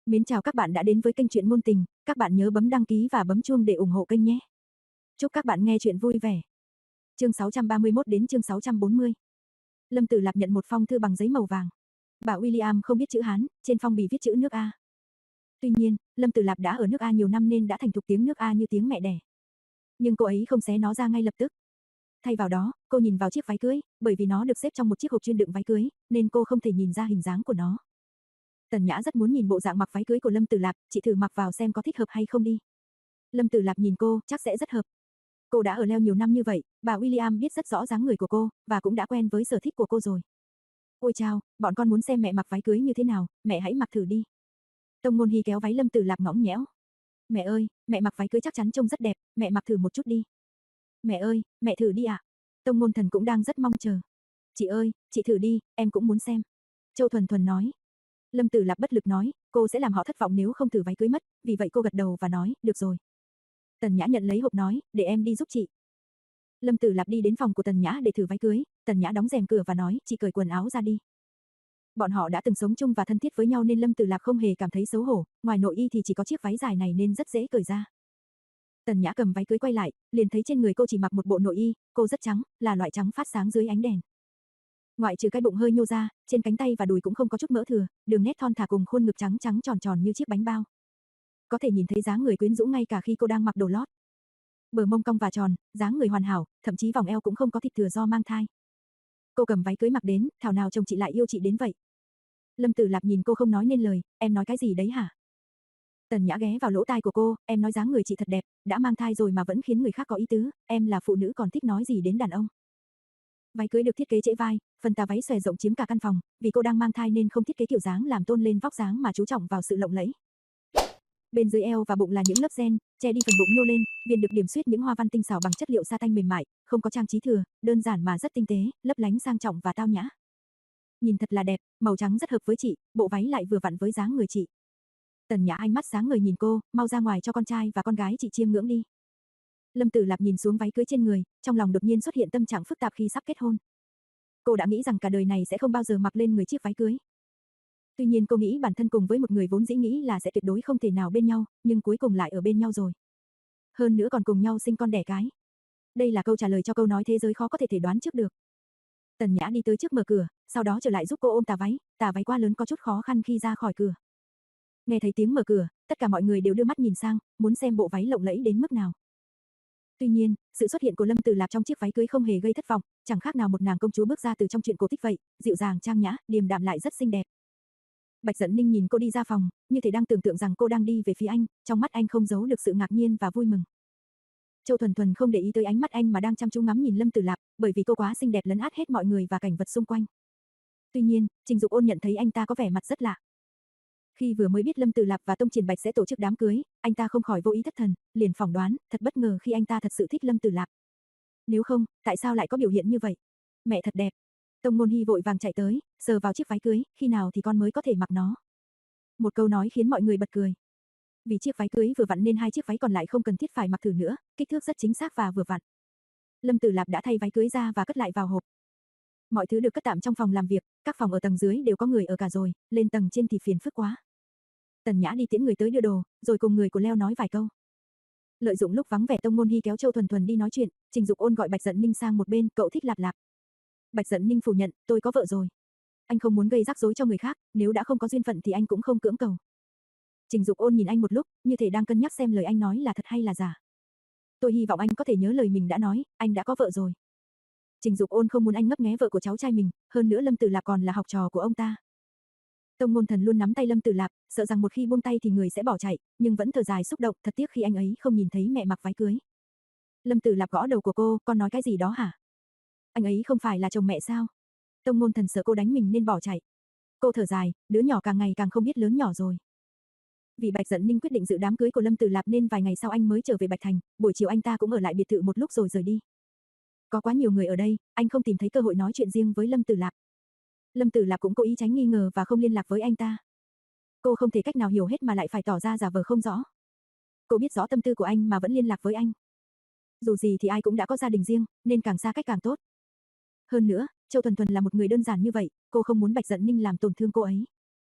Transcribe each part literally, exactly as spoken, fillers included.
Mến chào các bạn đã đến với kênh truyện ngôn tình, các bạn nhớ bấm đăng ký và bấm chuông để ủng hộ kênh nhé. Chúc các bạn nghe truyện vui vẻ. Chương sáu trăm ba mươi mốt đến chương sáu trăm bốn mươi. Lâm Tử Lạp nhận một phong thư bằng giấy màu vàng. Bà William không biết chữ Hán, trên phong bì viết chữ nước A. Tuy nhiên, Lâm Tử Lạp đã ở nước A nhiều năm nên đã thành thục tiếng nước A như tiếng mẹ đẻ. Nhưng cô ấy không xé nó ra ngay lập tức. Thay vào đó, cô nhìn vào chiếc váy cưới, bởi vì nó được xếp trong một chiếc hộp chuyên đựng váy cưới, nên cô không thể nhìn ra hình dáng của nó. Tần Nhã rất muốn nhìn bộ dạng mặc váy cưới của Lâm Tử Lạp, chị thử mặc vào xem có thích hợp hay không đi. Lâm Tử Lạp nhìn cô, chắc sẽ rất hợp. Cô đã ở Leo nhiều năm như vậy, bà William biết rất rõ dáng người của cô, và cũng đã quen với sở thích của cô rồi. Ôi chao, bọn con muốn xem mẹ mặc váy cưới như thế nào, mẹ hãy mặc thử đi. Tông Ngôn Hy kéo váy Lâm Tử Lạp ngõng nhẽo. Mẹ ơi, mẹ mặc váy cưới chắc chắn trông rất đẹp, mẹ mặc thử một chút đi. Mẹ ơi, mẹ thử đi ạ. À? Tông Ngôn Thần cũng đang rất mong chờ. Chị ơi, chị thử đi, em cũng muốn xem. Châu Thuần Thuần nói. Lâm Tử Lạp bất lực nói, cô sẽ làm họ thất vọng nếu không thử váy cưới mất, vì vậy cô gật đầu và nói, được rồi. Tần Nhã nhận lấy hộp nói, để em đi giúp chị. Lâm Tử Lạp đi đến phòng của Tần Nhã để thử váy cưới, Tần Nhã đóng rèm cửa và nói, chị cởi quần áo ra đi. Bọn họ đã từng sống chung và thân thiết với nhau nên Lâm Tử Lạp không hề cảm thấy xấu hổ, ngoài nội y thì chỉ có chiếc váy dài này nên rất dễ cởi ra. Tần Nhã cầm váy cưới quay lại, liền thấy trên người cô chỉ mặc một bộ nội y, cô rất trắng, là loại trắng phát sáng dưới ánh đèn. Ngoại trừ cái bụng hơi nhô ra, trên cánh tay và đùi cũng không có chút mỡ thừa, đường nét thon thả cùng khuôn ngực trắng trắng tròn tròn như chiếc bánh bao. Có thể nhìn thấy dáng người quyến rũ ngay cả khi cô đang mặc đồ lót. Bờ mông cong và tròn, dáng người hoàn hảo, thậm chí vòng eo cũng không có thịt thừa do mang thai. Cô cầm váy cưới mặc đến, thảo nào chồng chị lại yêu chị đến vậy. Lâm Tử Lạp nhìn cô không nói nên lời, em nói cái gì đấy hả? Tần Nhã ghé vào lỗ tai của cô, em nói dáng người chị thật đẹp, đã mang thai rồi mà vẫn khiến người khác có ý tứ, em là phụ nữ còn thích nói gì đến đàn ông. Váy cưới được thiết kế trễ vai, phần tà váy xòe rộng chiếm cả căn phòng, vì cô đang mang thai nên không thiết kế kiểu dáng làm tôn lên vóc dáng mà chú trọng vào sự lộng lẫy. Bên dưới eo và bụng là những lớp ren, che đi phần bụng nhô lên, viền được điểm xuyết những hoa văn tinh xảo bằng chất liệu sa tanh mềm mại, không có trang trí thừa, đơn giản mà rất tinh tế, lấp lánh sang trọng và tao nhã. Nhìn thật là đẹp, màu trắng rất hợp với chị, bộ váy lại vừa vặn với dáng người chị. Tần Nhã ánh mắt sáng ngời nhìn cô, mau ra ngoài cho con trai và con gái chị chiêm ngưỡng đi. Lâm Tử Lạp nhìn xuống váy cưới trên người, trong lòng đột nhiên xuất hiện tâm trạng phức tạp khi sắp kết hôn. Cô đã nghĩ rằng cả đời này sẽ không bao giờ mặc lên người chiếc váy cưới. Tuy nhiên cô nghĩ bản thân cùng với một người vốn dĩ nghĩ là sẽ tuyệt đối không thể nào bên nhau, nhưng cuối cùng lại ở bên nhau rồi. Hơn nữa còn cùng nhau sinh con đẻ cái. Đây là câu trả lời cho câu nói thế giới khó có thể thể đoán trước được. Tần Nhã đi tới trước mở cửa, sau đó trở lại giúp cô ôm tà váy, tà váy quá lớn có chút khó khăn khi ra khỏi cửa. Nghe thấy tiếng mở cửa, tất cả mọi người đều đưa mắt nhìn sang, muốn xem bộ váy lộng lẫy đến mức nào. Tuy nhiên, sự xuất hiện của Lâm Tử Lạp trong chiếc váy cưới không hề gây thất vọng, chẳng khác nào một nàng công chúa bước ra từ trong truyện cổ tích vậy, dịu dàng trang nhã, điềm đạm lại rất xinh đẹp. Bạch Dận Ninh nhìn cô đi ra phòng, như thể đang tưởng tượng rằng cô đang đi về phía anh, trong mắt anh không giấu được sự ngạc nhiên và vui mừng. Châu Thuần Thuần không để ý tới ánh mắt anh mà đang chăm chú ngắm nhìn Lâm Tử Lạp, bởi vì cô quá xinh đẹp lấn át hết mọi người và cảnh vật xung quanh. Tuy nhiên, Trình Dục Ôn nhận thấy anh ta có vẻ mặt rất lạ. Khi vừa mới biết Lâm Tử Lạp và Tông Triển Bạch sẽ tổ chức đám cưới, anh ta không khỏi vô ý thất thần, liền phỏng đoán, thật bất ngờ khi anh ta thật sự thích Lâm Tử Lạp. Nếu không, tại sao lại có biểu hiện như vậy? Mẹ thật đẹp. Tông Ngôn Hy vội vàng chạy tới, sờ vào chiếc váy cưới, khi nào thì con mới có thể mặc nó? Một câu nói khiến mọi người bật cười. Vì chiếc váy cưới vừa vặn nên hai chiếc váy còn lại không cần thiết phải mặc thử nữa, kích thước rất chính xác và vừa vặn. Lâm Tử Lạp đã thay váy cưới ra và cất lại vào hộp. Mọi thứ được cất tạm trong phòng làm việc, các phòng ở tầng dưới đều có người ở cả rồi, lên tầng trên thì phiền phức quá. Tần Nhã đi tiễn người tới đưa đồ, rồi cùng người của Leo nói vài câu. Lợi dụng lúc vắng vẻ Tông Ngôn Hy kéo Châu Thuần Thuần đi nói chuyện, Trình Dục Ôn gọi Bạch Dận Ninh sang một bên, cậu thích Lạp Lạp. Bạch Dận Ninh phủ nhận, tôi có vợ rồi. Anh không muốn gây rắc rối cho người khác, nếu đã không có duyên phận thì anh cũng không cưỡng cầu. Trình Dục Ôn nhìn anh một lúc, như thể đang cân nhắc xem lời anh nói là thật hay là giả. Tôi hy vọng anh có thể nhớ lời mình đã nói, anh đã có vợ rồi. Trình Dục Ôn không muốn anh ngấp nghé vợ của cháu trai mình, hơn nữa Lâm Tử Lạp còn là học trò của ông ta. Tông Ngôn Thần luôn nắm tay Lâm Tử Lạp, sợ rằng một khi buông tay thì người sẽ bỏ chạy, nhưng vẫn thở dài xúc động, thật tiếc khi anh ấy không nhìn thấy mẹ mặc váy cưới. Lâm Tử Lạp gõ đầu của cô, con nói cái gì đó hả? Anh ấy không phải là chồng mẹ sao? Tông Ngôn Thần sợ cô đánh mình nên bỏ chạy. Cô thở dài, đứa nhỏ càng ngày càng không biết lớn nhỏ rồi. Vì Bạch Dận Ninh quyết định dự đám cưới của Lâm Tử Lạp nên vài ngày sau anh mới trở về Bạch Thành, buổi chiều anh ta cũng ở lại biệt thự một lúc rồi rời đi. Có quá nhiều người ở đây, anh không tìm thấy cơ hội nói chuyện riêng với Lâm Tử Lạp. Lâm Tử Lạp cũng cố ý tránh nghi ngờ và không liên lạc với anh ta. Cô không thể cách nào hiểu hết mà lại phải tỏ ra giả vờ không rõ. Cô biết rõ tâm tư của anh mà vẫn liên lạc với anh. Dù gì thì ai cũng đã có gia đình riêng, nên càng xa cách càng tốt. Hơn nữa, Châu Thuần Thuần là một người đơn giản như vậy, cô không muốn Bạch Dận Ninh làm tổn thương cô ấy.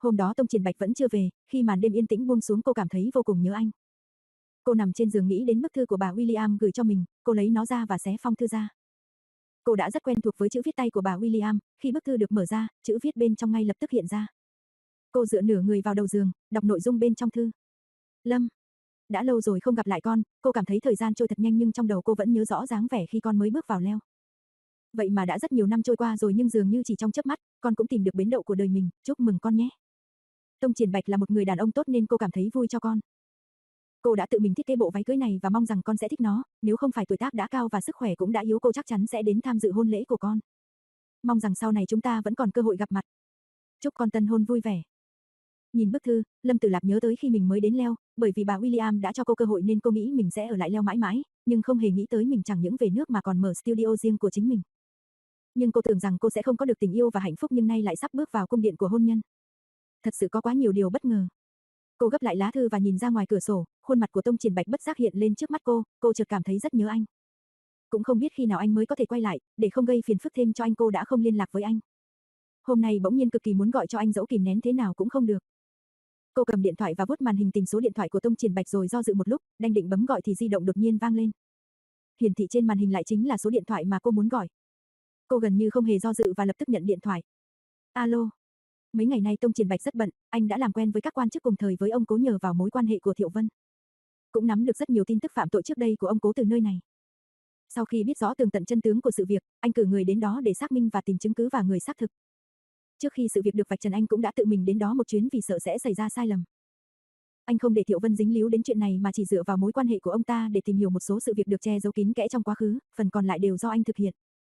Hôm đó Tông Triển Bạch vẫn chưa về, khi màn đêm yên tĩnh buông xuống cô cảm thấy vô cùng nhớ anh. Cô nằm trên giường nghĩ đến bức thư của bà William gửi cho mình, cô lấy nó ra và xé phong thư ra. Cô đã rất quen thuộc với chữ viết tay của bà William, khi bức thư được mở ra, chữ viết bên trong ngay lập tức hiện ra. Cô dựa nửa người vào đầu giường, đọc nội dung bên trong thư. Lâm, đã lâu rồi không gặp lại con, cô cảm thấy thời gian trôi thật nhanh nhưng trong đầu cô vẫn nhớ rõ dáng vẻ khi con mới bước vào leo. Vậy mà đã rất nhiều năm trôi qua rồi nhưng dường như chỉ trong chớp mắt, con cũng tìm được bến đậu của đời mình, chúc mừng con nhé. Tông Triển Bạch là một người đàn ông tốt nên cô cảm thấy vui cho con. Cô đã tự mình thiết kế bộ váy cưới này và mong rằng con sẽ thích nó, nếu không phải tuổi tác đã cao và sức khỏe cũng đã yếu cô chắc chắn sẽ đến tham dự hôn lễ của con. Mong rằng sau này chúng ta vẫn còn cơ hội gặp mặt. Chúc con tân hôn vui vẻ. Nhìn bức thư, Lâm Tử Lạp nhớ tới khi mình mới đến leo, bởi vì bà William đã cho cô cơ hội nên cô nghĩ mình sẽ ở lại leo mãi mãi, nhưng không hề nghĩ tới mình chẳng những về nước mà còn mở studio riêng của chính mình. Nhưng cô tưởng rằng cô sẽ không có được tình yêu và hạnh phúc nhưng nay lại sắp bước vào cung điện của hôn nhân. Thật sự có quá nhiều điều bất ngờ. Cô gấp lại lá thư và nhìn ra ngoài cửa sổ, khuôn mặt của Tông Triển Bạch bất giác hiện lên trước mắt cô, cô chợt cảm thấy rất nhớ anh. Cũng không biết khi nào anh mới có thể quay lại, để không gây phiền phức thêm cho anh cô đã không liên lạc với anh. Hôm nay bỗng nhiên cực kỳ muốn gọi cho anh dẫu kìm nén thế nào cũng không được. Cô cầm điện thoại và vuốt màn hình tìm số điện thoại của Tông Triển Bạch rồi do dự một lúc, đang định bấm gọi thì di động đột nhiên vang lên. Hiển thị trên màn hình lại chính là số điện thoại mà cô muốn gọi. Cô gần như không hề do dự và lập tức nhận điện thoại. Alo. Mấy ngày nay Tông Triển Bạch rất bận, anh đã làm quen với các quan chức cùng thời với ông Cố nhờ vào mối quan hệ của Thiệu Vân. Cũng nắm được rất nhiều tin tức phạm tội trước đây của ông Cố từ nơi này. Sau khi biết rõ tường tận chân tướng của sự việc, anh cử người đến đó để xác minh và tìm chứng cứ và người xác thực. Trước khi sự việc được vạch trần anh cũng đã tự mình đến đó một chuyến vì sợ sẽ xảy ra sai lầm. Anh không để Thiệu Vân dính líu đến chuyện này mà chỉ dựa vào mối quan hệ của ông ta để tìm hiểu một số sự việc được che giấu kín kẽ trong quá khứ, phần còn lại đều do anh thực hiện.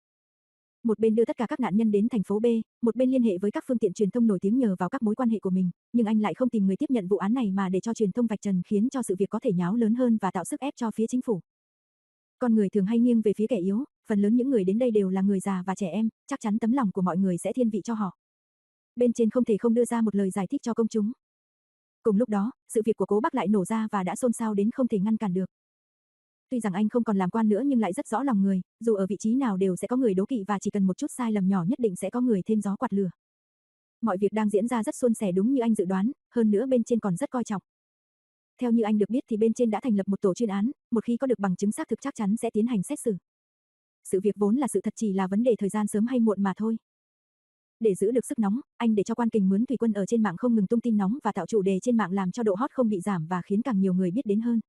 Một bên đưa tất cả các nạn nhân đến thành phố B, một bên liên hệ với các phương tiện truyền thông nổi tiếng nhờ vào các mối quan hệ của mình, nhưng anh lại không tìm người tiếp nhận vụ án này mà để cho truyền thông vạch trần khiến cho sự việc có thể nháo lớn hơn và tạo sức ép cho phía chính phủ. Con người thường hay nghiêng về phía kẻ yếu, phần lớn những người đến đây đều là người già và trẻ em, chắc chắn tấm lòng của mọi người sẽ thiên vị cho họ. Bên trên không thể không đưa ra một lời giải thích cho công chúng. Cùng lúc đó, sự việc của Cố Bắc lại nổ ra và đã xôn xao đến không thể ngăn cản được. Tuy rằng anh không còn làm quan nữa nhưng lại rất rõ lòng người, dù ở vị trí nào đều sẽ có người đố kỵ và chỉ cần một chút sai lầm nhỏ nhất định sẽ có người thêm gió quạt lửa. Mọi việc đang diễn ra rất suôn sẻ đúng như anh dự đoán, hơn nữa bên trên còn rất coi trọng. Theo như anh được biết thì bên trên đã thành lập một tổ chuyên án, một khi có được bằng chứng xác thực chắc chắn sẽ tiến hành xét xử. Sự việc vốn là sự thật chỉ là vấn đề thời gian sớm hay muộn mà thôi. Để giữ được sức nóng, anh để cho quan kình mướn thủy quân ở trên mạng không ngừng tung tin nóng và tạo chủ đề trên mạng làm cho độ hot không bị giảm và khiến càng nhiều người biết đến hơn.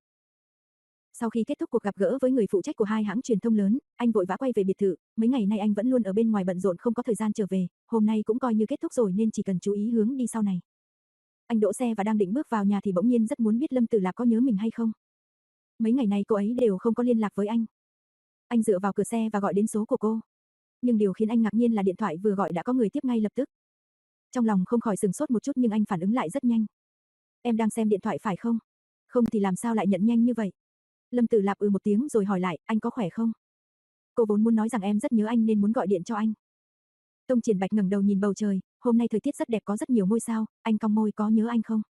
Sau khi kết thúc cuộc gặp gỡ với người phụ trách của hai hãng truyền thông lớn, anh vội vã quay về biệt thự, mấy ngày nay anh vẫn luôn ở bên ngoài bận rộn không có thời gian trở về, hôm nay cũng coi như kết thúc rồi nên chỉ cần chú ý hướng đi sau này. Anh đỗ xe và đang định bước vào nhà thì bỗng nhiên rất muốn biết Lâm Tử Lạp có nhớ mình hay không. Mấy ngày nay cô ấy đều không có liên lạc với anh. Anh dựa vào cửa xe và gọi đến số của cô. Nhưng điều khiến anh ngạc nhiên là điện thoại vừa gọi đã có người tiếp ngay lập tức. Trong lòng không khỏi sừng sốt một chút nhưng anh phản ứng lại rất nhanh. Em đang xem điện thoại phải không? Không thì làm sao lại nhận nhanh như vậy? Lâm Tử Lạp ừ một tiếng rồi hỏi lại, anh có khỏe không? Cô vốn muốn nói rằng em rất nhớ anh nên muốn gọi điện cho anh. Tông Triển Bạch ngẩng đầu nhìn bầu trời, hôm nay thời tiết rất đẹp có rất nhiều ngôi sao, anh cong môi có nhớ anh không?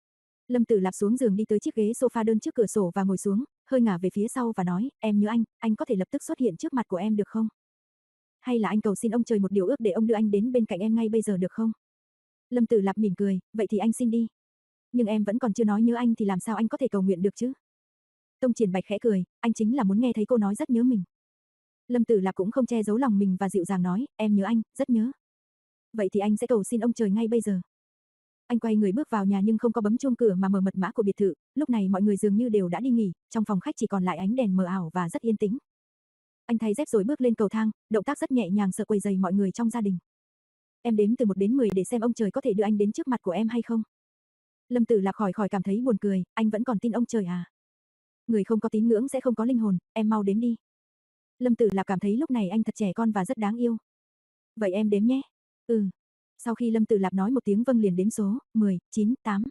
Lâm Tử Lạp xuống giường đi tới chiếc ghế sofa đơn trước cửa sổ và ngồi xuống, hơi ngả về phía sau và nói, em nhớ anh, anh có thể lập tức xuất hiện trước mặt của em được không? Hay là anh cầu xin ông trời một điều ước để ông đưa anh đến bên cạnh em ngay bây giờ được không? Lâm Tử Lạp mỉm cười, vậy thì anh xin đi. Nhưng em vẫn còn chưa nói nhớ anh thì làm sao anh có thể cầu nguyện được chứ? Tông Triển Bạch khẽ cười, anh chính là muốn nghe thấy cô nói rất nhớ mình. Lâm Tử Lạp cũng không che giấu lòng mình và dịu dàng nói, em nhớ anh, rất nhớ. Vậy thì anh sẽ cầu xin ông trời ngay bây giờ. Anh quay người bước vào nhà nhưng không có bấm chuông cửa mà mở mật mã của biệt thự, lúc này mọi người dường như đều đã đi nghỉ, trong phòng khách chỉ còn lại ánh đèn mờ ảo và rất yên tĩnh. Anh thay dép rồi bước lên cầu thang, động tác rất nhẹ nhàng sợ quấy rầy mọi người trong gia đình. Em đếm từ một đến mười để xem ông trời có thể đưa anh đến trước mặt của em hay không. Lâm Tử Lạp khỏi khỏi cảm thấy buồn cười, anh vẫn còn tin ông trời à? Người không có tín ngưỡng sẽ không có linh hồn, em mau đếm đi. Lâm Tử Lạp cảm thấy lúc này anh thật trẻ con và rất đáng yêu. Vậy em đếm nhé. Ừ. Sau khi Lâm Tử Lạp nói một tiếng vâng liền đếm số, mười, chín, tám,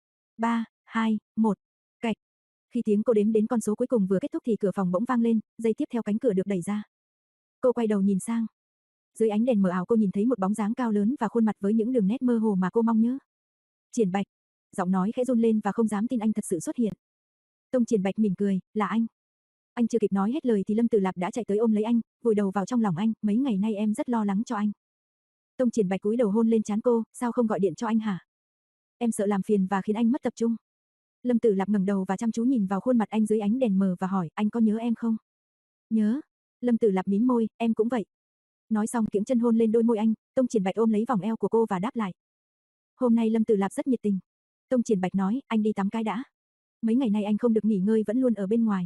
ba, hai, một, cạch. Khi tiếng cô đếm đến con số cuối cùng vừa kết thúc thì cửa phòng bỗng vang lên, giây tiếp theo cánh cửa được đẩy ra. Cô quay đầu nhìn sang. Dưới ánh đèn mờ ảo cô nhìn thấy một bóng dáng cao lớn và khuôn mặt với những đường nét mơ hồ mà cô mong nhớ. Triển Bạch. Giọng nói khẽ run lên và không dám tin anh thật sự xuất hiện. Tông Triển Bạch mỉm cười, là anh. Anh chưa kịp nói hết lời thì Lâm Tử Lạp đã chạy tới ôm lấy anh, vùi đầu vào trong lòng anh, mấy ngày nay em rất lo lắng cho anh. Tông Triển Bạch cúi đầu hôn lên trán cô, sao không gọi điện cho anh hả? Em sợ làm phiền và khiến anh mất tập trung. Lâm Tử Lạp ngẩng đầu và chăm chú nhìn vào khuôn mặt anh dưới ánh đèn mờ và hỏi, anh có nhớ em không? Nhớ. Lâm Tử Lạp mím môi, em cũng vậy. Nói xong kiễng chân hôn lên đôi môi anh, Tông Triển Bạch ôm lấy vòng eo của cô và đáp lại. Hôm nay Lâm Tử Lạp rất nhiệt tình. Tông Triển Bạch nói, anh đi tắm cái đã. Mấy ngày nay anh không được nghỉ ngơi vẫn luôn ở bên ngoài.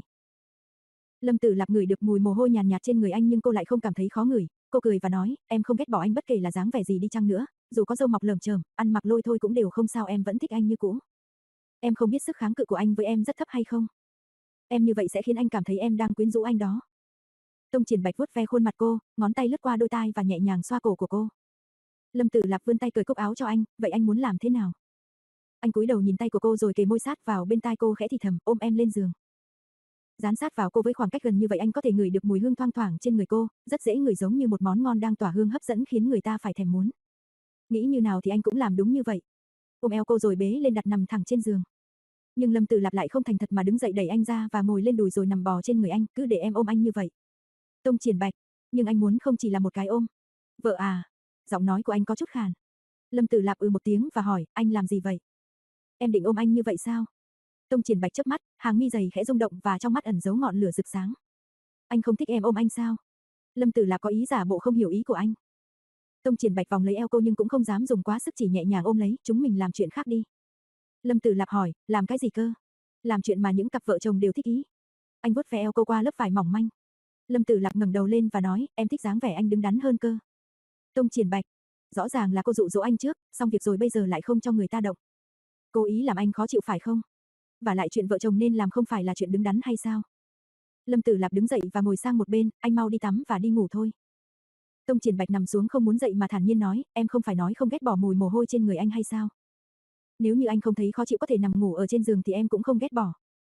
Lâm Tử Lạp ngửi được mùi mồ hôi nhàn nhạt trên người anh nhưng cô lại không cảm thấy khó ngửi. Cô cười và nói, em không ghét bỏ anh bất kể là dáng vẻ gì đi chăng nữa, dù có râu mọc lởm chởm, ăn mặc lôi thôi cũng đều không sao, em vẫn thích anh như cũ. Em không biết sức kháng cự của anh với em rất thấp hay không? Em như vậy sẽ khiến anh cảm thấy em đang quyến rũ anh đó. Tông Triển Bạch vuốt ve khuôn mặt cô, ngón tay lướt qua đôi tai và nhẹ nhàng xoa cổ của cô. Lâm Tử Lạp vươn tay cởi cúc áo cho anh, vậy anh muốn làm thế nào? Anh cúi đầu nhìn tay của cô rồi kề môi sát vào bên tai cô khẽ thì thầm, ôm em lên giường. Dán sát vào cô với khoảng cách gần như vậy anh có thể ngửi được mùi hương thoang thoảng trên người cô, rất dễ ngửi giống như một món ngon đang tỏa hương hấp dẫn khiến người ta phải thèm muốn. Nghĩ như nào thì anh cũng làm đúng như vậy. Ôm eo cô rồi bế lên đặt nằm thẳng trên giường. Nhưng Lâm Tử Lạp lại không thành thật mà đứng dậy đẩy anh ra và ngồi lên đùi rồi nằm bò trên người anh, cứ để em ôm anh như vậy. Tông Triển Bạch, nhưng anh muốn không chỉ là một cái ôm. Vợ à? Giọng nói của anh có chút khàn. Lâm Tử Lạp ừ một tiếng và hỏi, anh làm gì vậy? Em định ôm anh như vậy sao? Tông Triển Bạch chớp mắt, hàng mi dày khẽ rung động và trong mắt ẩn giấu ngọn lửa rực sáng. Anh không thích em ôm anh sao? Lâm Tử Lạp có ý giả bộ không hiểu ý của anh. Tông Triển Bạch vòng lấy eo cô nhưng cũng không dám dùng quá sức, chỉ nhẹ nhàng ôm lấy, chúng mình làm chuyện khác đi. Lâm Tử Lạp hỏi, làm cái gì cơ? Làm chuyện mà những cặp vợ chồng đều thích ý. Anh vuốt ve eo cô qua lớp vải mỏng manh. Lâm Tử Lạp ngẩng đầu lên và nói, em thích dáng vẻ anh đứng đắn hơn cơ. Tông Triển Bạch, rõ ràng là cô dụ dỗ anh trước, xong việc rồi bây giờ lại không cho người ta động. Cố ý làm anh khó chịu phải không? Và lại chuyện vợ chồng nên làm không phải là chuyện đứng đắn hay sao? Lâm Tử Lạp đứng dậy và ngồi sang một bên, anh mau đi tắm và đi ngủ thôi. Tông Triển Bạch nằm xuống không muốn dậy mà thản nhiên nói, em không phải nói không ghét bỏ mùi mồ hôi trên người anh hay sao? Nếu như anh không thấy khó chịu có thể nằm ngủ ở trên giường thì em cũng không ghét bỏ.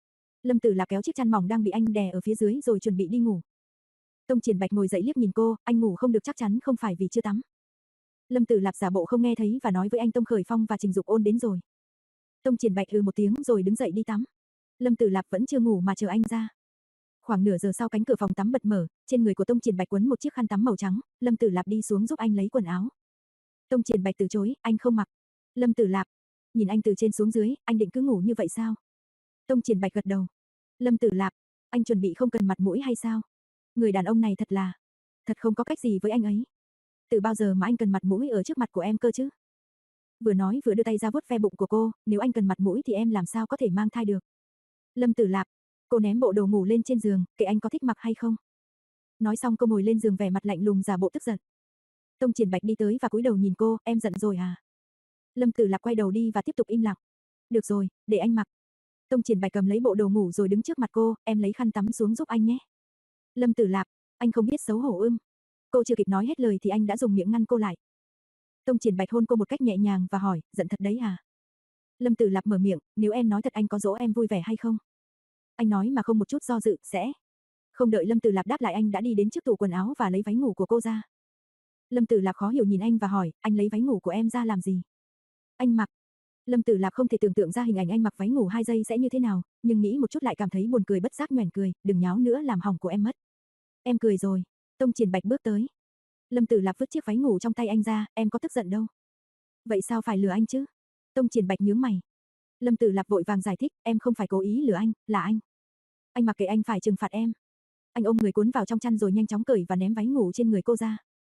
Lâm Tử Lạp kéo chiếc chăn mỏng đang bị anh đè ở phía dưới rồi chuẩn bị đi ngủ. Tông Triển Bạch ngồi dậy liếc nhìn cô, anh ngủ không được chắc chắn không phải vì chưa tắm. Lâm Tử Lạp giả bộ không nghe thấy và nói với anh, Tông Khởi Phong và Trình Dục Ôn đến rồi. Tông Triển Bạch ừ một tiếng rồi đứng dậy đi tắm. Lâm Tử Lạp vẫn chưa ngủ mà chờ anh ra. Khoảng nửa giờ sau cánh cửa phòng tắm bật mở, trên người của Tông Triển Bạch quấn một chiếc khăn tắm màu trắng, Lâm Tử Lạp đi xuống giúp anh lấy quần áo. Tông Triển Bạch từ chối, anh không mặc. Lâm Tử Lạp, nhìn anh từ trên xuống dưới, anh định cứ ngủ như vậy sao? Tông Triển Bạch gật đầu. Lâm Tử Lạp, anh chuẩn bị không cần mặt mũi hay sao? Người đàn ông này thật là, thật không có cách gì với anh ấy. Từ bao giờ mà anh cần mặt mũi ở trước mặt của em cơ chứ? Vừa nói vừa đưa tay ra vuốt ve bụng của cô, nếu anh cần mặt mũi thì em làm sao có thể mang thai được? Lâm Tử Lạp, cô ném bộ đồ ngủ lên trên giường, kệ anh có thích mặc hay không? Nói xong cô ngồi lên giường vẻ mặt lạnh lùng giả bộ tức giận. Tông Triển Bạch đi tới và cúi đầu nhìn cô, em giận rồi à? Lâm Tử Lạp quay đầu đi và tiếp tục im lặng. Được rồi, để anh mặc. Tông Triển Bạch cầm lấy bộ đồ ngủ rồi đứng trước mặt cô, em lấy khăn tắm xuống giúp anh nhé. Lâm Tử Lạp, anh không biết xấu hổ ưm. Cô chưa kịp nói hết lời thì anh đã dùng miệng ngăn cô lại. Tông Triển Bạch hôn cô một cách nhẹ nhàng và hỏi, giận thật đấy à? Lâm Tử Lạp mở miệng, nếu em nói thật anh có dỗ em vui vẻ hay không? Anh nói mà không một chút do dự, sẽ. Không đợi Lâm Tử Lạp đáp lại anh đã đi đến trước tủ quần áo và lấy váy ngủ của cô ra. Lâm Tử Lạp khó hiểu nhìn anh và hỏi, anh lấy váy ngủ của em ra làm gì? Anh mặc. Lâm Tử Lạp không thể tưởng tượng ra hình ảnh anh mặc váy ngủ hai giây sẽ như thế nào, nhưng nghĩ một chút lại cảm thấy buồn cười bất giác nhoẻn cười, đừng nháo nữa làm hỏng của em mất. Em cười rồi. Tông Triển Bạch bước tới. Lâm Tử Lạp vứt chiếc váy ngủ trong tay anh ra, em có tức giận đâu. Vậy sao phải lừa anh chứ? Tông Triển Bạch nhướng mày. Lâm Tử Lạp vội vàng giải thích, em không phải cố ý lừa anh, là anh. Anh mặc kệ anh phải trừng phạt em. Anh ôm người cuốn vào trong chăn rồi nhanh chóng cởi và ném váy ngủ trên người cô ra.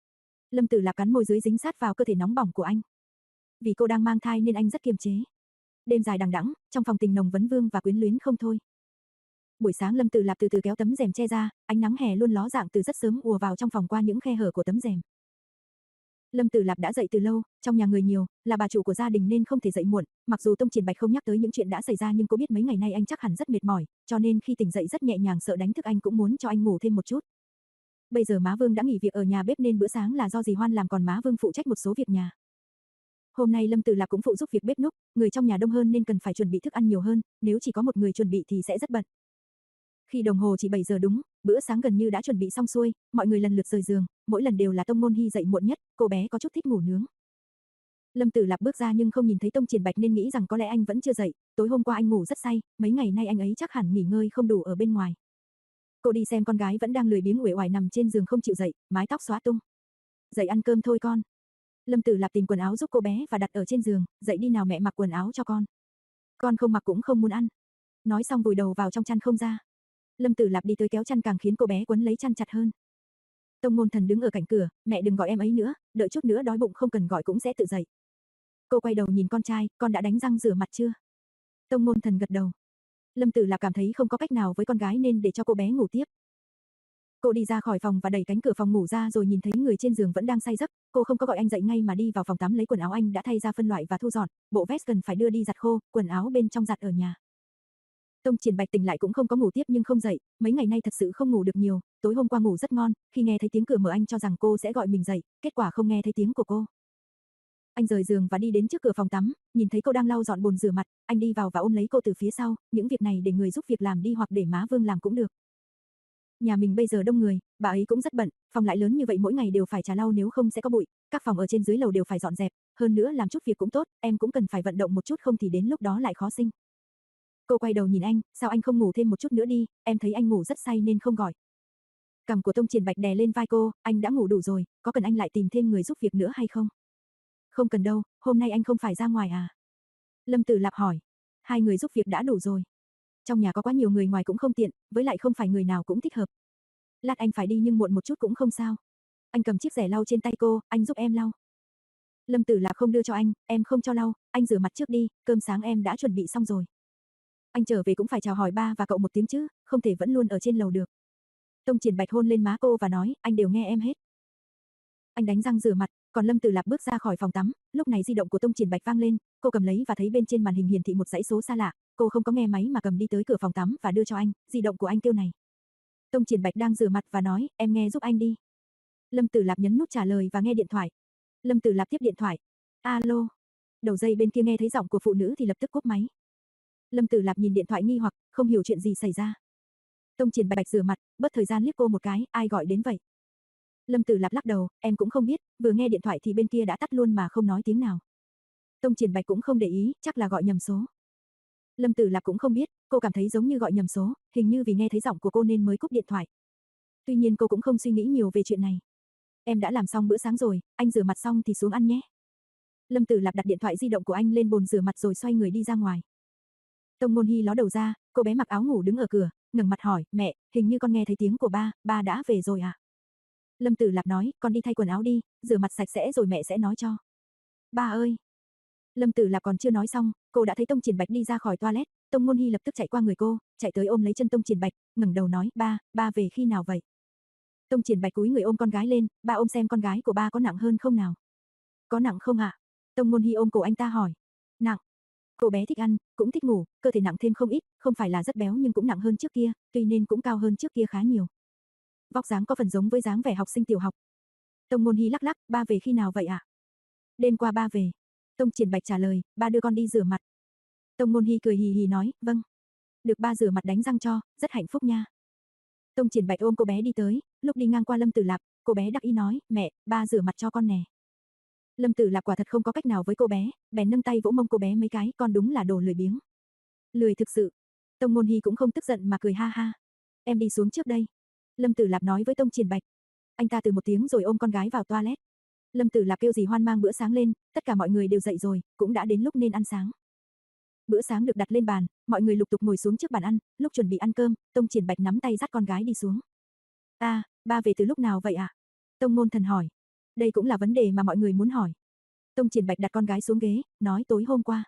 Lâm Tử Lạp cắn môi dưới dính sát vào cơ thể nóng bỏng của anh. Vì cô đang mang thai nên anh rất kiềm chế. Đêm dài đằng đẵng, trong phòng tình nồng vấn vương và quyến luyến không thôi. Buổi sáng Lâm Tử Lạp từ từ kéo tấm rèm che ra, ánh nắng hè luôn ló dạng từ rất sớm ùa vào trong phòng qua những khe hở của tấm rèm. Lâm Tử Lạp đã dậy từ lâu, trong nhà người nhiều, là bà chủ của gia đình nên không thể dậy muộn, mặc dù Tông Triển Bạch không nhắc tới những chuyện đã xảy ra nhưng cô biết mấy ngày nay anh chắc hẳn rất mệt mỏi, cho nên khi tỉnh dậy rất nhẹ nhàng sợ đánh thức anh cũng muốn cho anh ngủ thêm một chút. Bây giờ má Vương đã nghỉ việc ở nhà bếp nên bữa sáng là do dì Hoan làm còn má Vương phụ trách một số việc nhà. Hôm nay Lâm Tử Lạp cũng phụ giúp việc bếp núc, người trong nhà đông hơn nên cần phải chuẩn bị thức ăn nhiều hơn, nếu chỉ có một người chuẩn bị thì sẽ rất bận. Khi đồng hồ chỉ bảy giờ đúng, bữa sáng gần như đã chuẩn bị xong xuôi, mọi người lần lượt rời giường, mỗi lần đều là Tông Môn Hy dậy muộn nhất, cô bé có chút thích ngủ nướng. Lâm Tử Lạp bước ra nhưng không nhìn thấy Tông Triển Bạch nên nghĩ rằng có lẽ anh vẫn chưa dậy, tối hôm qua anh ngủ rất say, mấy ngày nay anh ấy chắc hẳn nghỉ ngơi không đủ ở bên ngoài. Cô đi xem con gái vẫn đang lười biếng uể oải nằm trên giường không chịu dậy, mái tóc xóa tung. Dậy ăn cơm thôi con. Lâm Tử Lạp tìm quần áo giúp cô bé và đặt ở trên giường, dậy đi nào mẹ mặc quần áo cho con. Con không mặc cũng không muốn ăn. Nói xong vùi đầu vào trong chăn không ra. Lâm Tử Lạp đi tới kéo chăn càng khiến cô bé quấn lấy chăn chặt hơn. Tông Ngôn Thần đứng ở cạnh cửa, mẹ đừng gọi em ấy nữa, đợi chút nữa đói bụng không cần gọi cũng sẽ tự dậy. Cô quay đầu nhìn con trai, con đã đánh răng rửa mặt chưa? Tông Ngôn Thần gật đầu. Lâm Tử Lạp cảm thấy không có cách nào với con gái nên để cho cô bé ngủ tiếp. Cô đi ra khỏi phòng và đẩy cánh cửa phòng ngủ ra rồi nhìn thấy người trên giường vẫn đang say giấc, cô không có gọi anh dậy ngay mà đi vào phòng tắm lấy quần áo anh đã thay ra phân loại và thu dọn, bộ vest cần phải đưa đi giặt khô, quần áo bên trong giặt ở nhà. Tông Triển Bạch tỉnh lại cũng không có ngủ tiếp nhưng không dậy, mấy ngày nay thật sự không ngủ được nhiều, tối hôm qua ngủ rất ngon, khi nghe thấy tiếng cửa mở anh cho rằng cô sẽ gọi mình dậy, kết quả không nghe thấy tiếng của cô. Anh rời giường và đi đến trước cửa phòng tắm, nhìn thấy cô đang lau dọn bồn rửa mặt, anh đi vào và ôm lấy cô từ phía sau, những việc này để người giúp việc làm đi hoặc để má Vương làm cũng được. Nhà mình bây giờ đông người, bà ấy cũng rất bận, phòng lại lớn như vậy mỗi ngày đều phải trà lau nếu không sẽ có bụi, các phòng ở trên dưới lầu đều phải dọn dẹp, hơn nữa làm chút việc cũng tốt, em cũng cần phải vận động một chút không thì đến lúc đó lại khó sinh. Cô quay đầu nhìn anh, sao anh không ngủ thêm một chút nữa đi, em thấy anh ngủ rất say nên không gọi. Cằm của Tông Triển Bạch đè lên vai cô, anh đã ngủ đủ rồi, có cần anh lại tìm thêm người giúp việc nữa hay không? Không cần đâu, hôm nay anh không phải ra ngoài à? Lâm Tử Lạp hỏi, hai người giúp việc đã đủ rồi. Trong nhà có quá nhiều người ngoài cũng không tiện, với lại không phải người nào cũng thích hợp. Lát anh phải đi nhưng muộn một chút cũng không sao. Anh cầm chiếc rẻ lau trên tay cô, anh giúp em lau. Lâm Tử Lạp không đưa cho anh, em không cho lau, anh rửa mặt trước đi, cơm sáng em đã chuẩn bị xong rồi. Anh trở về cũng phải chào hỏi ba và cậu một tiếng chứ, không thể vẫn luôn ở trên lầu được. Tông Triển Bạch hôn lên má cô và nói, anh đều nghe em hết. Anh đánh răng rửa mặt, còn Lâm Tử Lạp bước ra khỏi phòng tắm, lúc này di động của Tông Triển Bạch vang lên, cô cầm lấy và thấy bên trên màn hình hiển thị một dãy số xa lạ, cô không có nghe máy mà cầm đi tới cửa phòng tắm và đưa cho anh, di động của anh kêu này. Tông Triển Bạch đang rửa mặt và nói, em nghe giúp anh đi. Lâm Tử Lạp nhấn nút trả lời và nghe điện thoại. Lâm Tử Lạp tiếp điện thoại. Alo. Đầu dây bên kia nghe thấy giọng của phụ nữ thì lập tức cúp máy. Lâm Tử Lạp nhìn điện thoại nghi hoặc, không hiểu chuyện gì xảy ra. Tông Triển Bạch rửa mặt, bớt thời gian liếc cô một cái, ai gọi đến vậy? Lâm Tử Lạp lắc đầu, em cũng không biết, vừa nghe điện thoại thì bên kia đã tắt luôn mà không nói tiếng nào. Tông Triển Bạch cũng không để ý, chắc là gọi nhầm số. Lâm Tử Lạp cũng không biết, cô cảm thấy giống như gọi nhầm số, hình như vì nghe thấy giọng của cô nên mới cúp điện thoại. Tuy nhiên cô cũng không suy nghĩ nhiều về chuyện này. Em đã làm xong bữa sáng rồi, anh rửa mặt xong thì xuống ăn nhé. Lâm Tử Lạp đặt điện thoại di động của anh lên bồn rửa mặt rồi xoay người đi ra ngoài. Tông Ngôn Hy ló đầu ra, cô bé mặc áo ngủ đứng ở cửa, ngẩng mặt hỏi, mẹ, hình như con nghe thấy tiếng của ba, ba đã về rồi à? Lâm Tử Lạp nói, con đi thay quần áo đi, rửa mặt sạch sẽ rồi mẹ sẽ nói cho. Ba ơi! Lâm Tử Lạp còn chưa nói xong, cô đã thấy Tông Triển Bạch đi ra khỏi toilet, Tông Ngôn Hy lập tức chạy qua người cô, chạy tới ôm lấy chân Tông Triển Bạch, ngẩng đầu nói, ba, ba về khi nào vậy? Tông Triển Bạch cúi người ôm con gái lên, ba ôm xem con gái của ba có nặng hơn không nào? Có nặng không ạ? À? Tông Ngôn Hy ôm cổ anh ta hỏi. Nặng. Cô bé thích ăn, cũng thích ngủ, cơ thể nặng thêm không ít, không phải là rất béo nhưng cũng nặng hơn trước kia, tuy nên cũng cao hơn trước kia khá nhiều. Vóc dáng có phần giống với dáng vẻ học sinh tiểu học. Tông Ngôn Hy lắc lắc, ba về khi nào vậy ạ? À? Đêm qua ba về. Tông Triển Bạch trả lời, ba đưa con đi rửa mặt. Tông Ngôn Hy cười hì hì nói, vâng. Được ba rửa mặt đánh răng cho, rất hạnh phúc nha. Tông Triển Bạch ôm cô bé đi tới, lúc đi ngang qua Lâm Tử Lạp, cô bé đắc ý nói, mẹ, ba rửa mặt cho con nè. Lâm Tử Lạp quả thật không có cách nào với cô bé, bèn nâng tay vỗ mông cô bé mấy cái, con đúng là đồ lười biếng. Lười thực sự. Tông Ngôn Hy cũng không tức giận mà cười ha ha. Em đi xuống trước đây. Lâm Tử Lạp nói với Tông Triển Bạch. Anh ta từ một tiếng rồi ôm con gái vào toilet. Lâm Tử Lạp kêu dì Hoan mang bữa sáng lên, tất cả mọi người đều dậy rồi, cũng đã đến lúc nên ăn sáng. Bữa sáng được đặt lên bàn, mọi người lục tục ngồi xuống trước bàn ăn, lúc chuẩn bị ăn cơm, Tông Triển Bạch nắm tay dắt con gái đi xuống. À, ba về từ lúc nào vậy ạ? À? Tông Ngôn Thần hỏi. Đây cũng là vấn đề mà mọi người muốn hỏi. Tông Triển Bạch đặt con gái xuống ghế, nói tối hôm qua.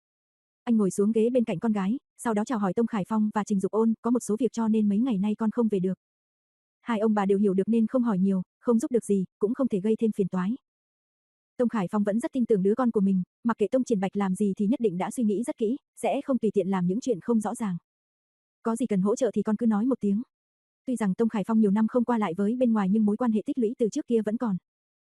Anh ngồi xuống ghế bên cạnh con gái, sau đó chào hỏi Tông Khải Phong và Trình Dục Ôn, có một số việc cho nên mấy ngày nay con không về được. Hai ông bà đều hiểu được nên không hỏi nhiều, không giúp được gì, cũng không thể gây thêm phiền toái. Tông Khải Phong vẫn rất tin tưởng đứa con của mình, mặc kệ Tông Triển Bạch làm gì thì nhất định đã suy nghĩ rất kỹ, sẽ không tùy tiện làm những chuyện không rõ ràng. Có gì cần hỗ trợ thì con cứ nói một tiếng. Tuy rằng Tông Khải Phong nhiều năm không qua lại với bên ngoài nhưng mối quan hệ tích lũy từ trước kia vẫn còn.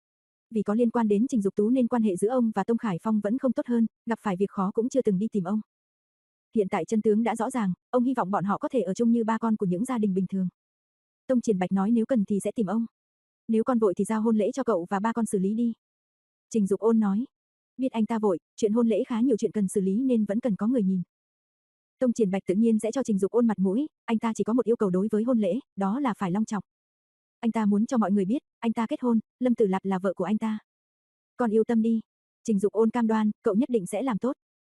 Vì có liên quan đến Trình Dục Tú nên quan hệ giữa ông và Tông Khải Phong vẫn không tốt hơn, gặp phải việc khó cũng chưa từng đi tìm ông. Hiện tại chân tướng đã rõ ràng, ông hy vọng bọn họ có thể ở chung như ba con của những gia đình bình thường. Tông Triển Bạch nói nếu cần thì sẽ tìm ông. Nếu con vội thì giao hôn lễ cho cậu và ba con xử lý đi. Trình Dục Ôn nói. Biết anh ta vội, chuyện hôn lễ khá nhiều chuyện cần xử lý nên vẫn cần có người nhìn. Tông Triển Bạch tự nhiên sẽ cho Trình Dục Ôn mặt mũi, anh ta chỉ có một yêu cầu đối với hôn lễ, đó là phải long trọng. Anh ta muốn cho mọi người biết, anh ta kết hôn, Lâm Tử Lạp là vợ của anh ta. Con yêu tâm đi. Trình Dục Ôn cam đoan, cậu nhất định sẽ làm tốt.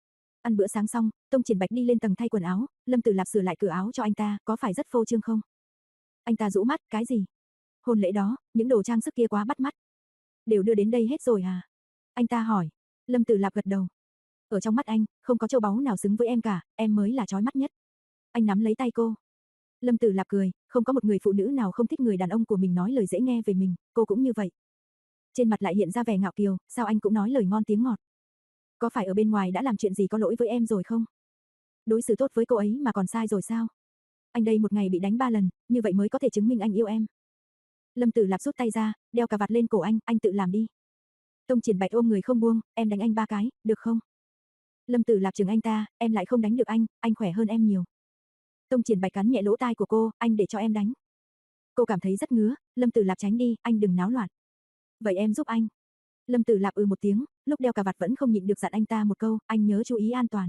Ăn bữa sáng xong, Tông Triển Bạch đi lên tầng thay quần áo, Lâm Tử Lạp sửa lại cửa áo cho anh ta, có phải rất phô trương không? Anh ta rũ mắt, cái gì? Hôn lễ đó, những đồ trang sức kia quá bắt mắt. Đều đưa đến đây hết rồi à? Anh ta hỏi. Lâm Tử Lạp gật đầu. Ở trong mắt anh, không có châu báu nào xứng với em cả, em mới là chói mắt nhất. Anh nắm lấy tay cô. Lâm Tử Lạp cười, không có một người phụ nữ nào không thích người đàn ông của mình nói lời dễ nghe về mình, cô cũng như vậy. Trên mặt lại hiện ra vẻ ngạo kiều, sao anh cũng nói lời ngon tiếng ngọt. Có phải ở bên ngoài đã làm chuyện gì có lỗi với em rồi không? Đối xử tốt với cô ấy mà còn sai rồi sao? Anh đây một ngày bị đánh ba lần, như vậy mới có thể chứng minh anh yêu em. Lâm Tử Lạp rút tay ra, đeo cà vạt lên cổ anh, anh tự làm đi. Tông Triển Bạch ôm người không buông, em đánh anh ba cái, được không? Lâm Tử Lạp chừng anh ta, em lại không đánh được anh, anh khỏe hơn em nhiều. Tông Triển Bạch cắn nhẹ lỗ tai của cô, anh để cho em đánh. Cô cảm thấy rất ngứa, Lâm Tử Lạp tránh đi, anh đừng náo loạn. Vậy em giúp anh. Lâm Tử Lạp ừ một tiếng, lúc đeo cà vạt vẫn không nhịn được dặn anh ta một câu, anh nhớ chú ý an toàn.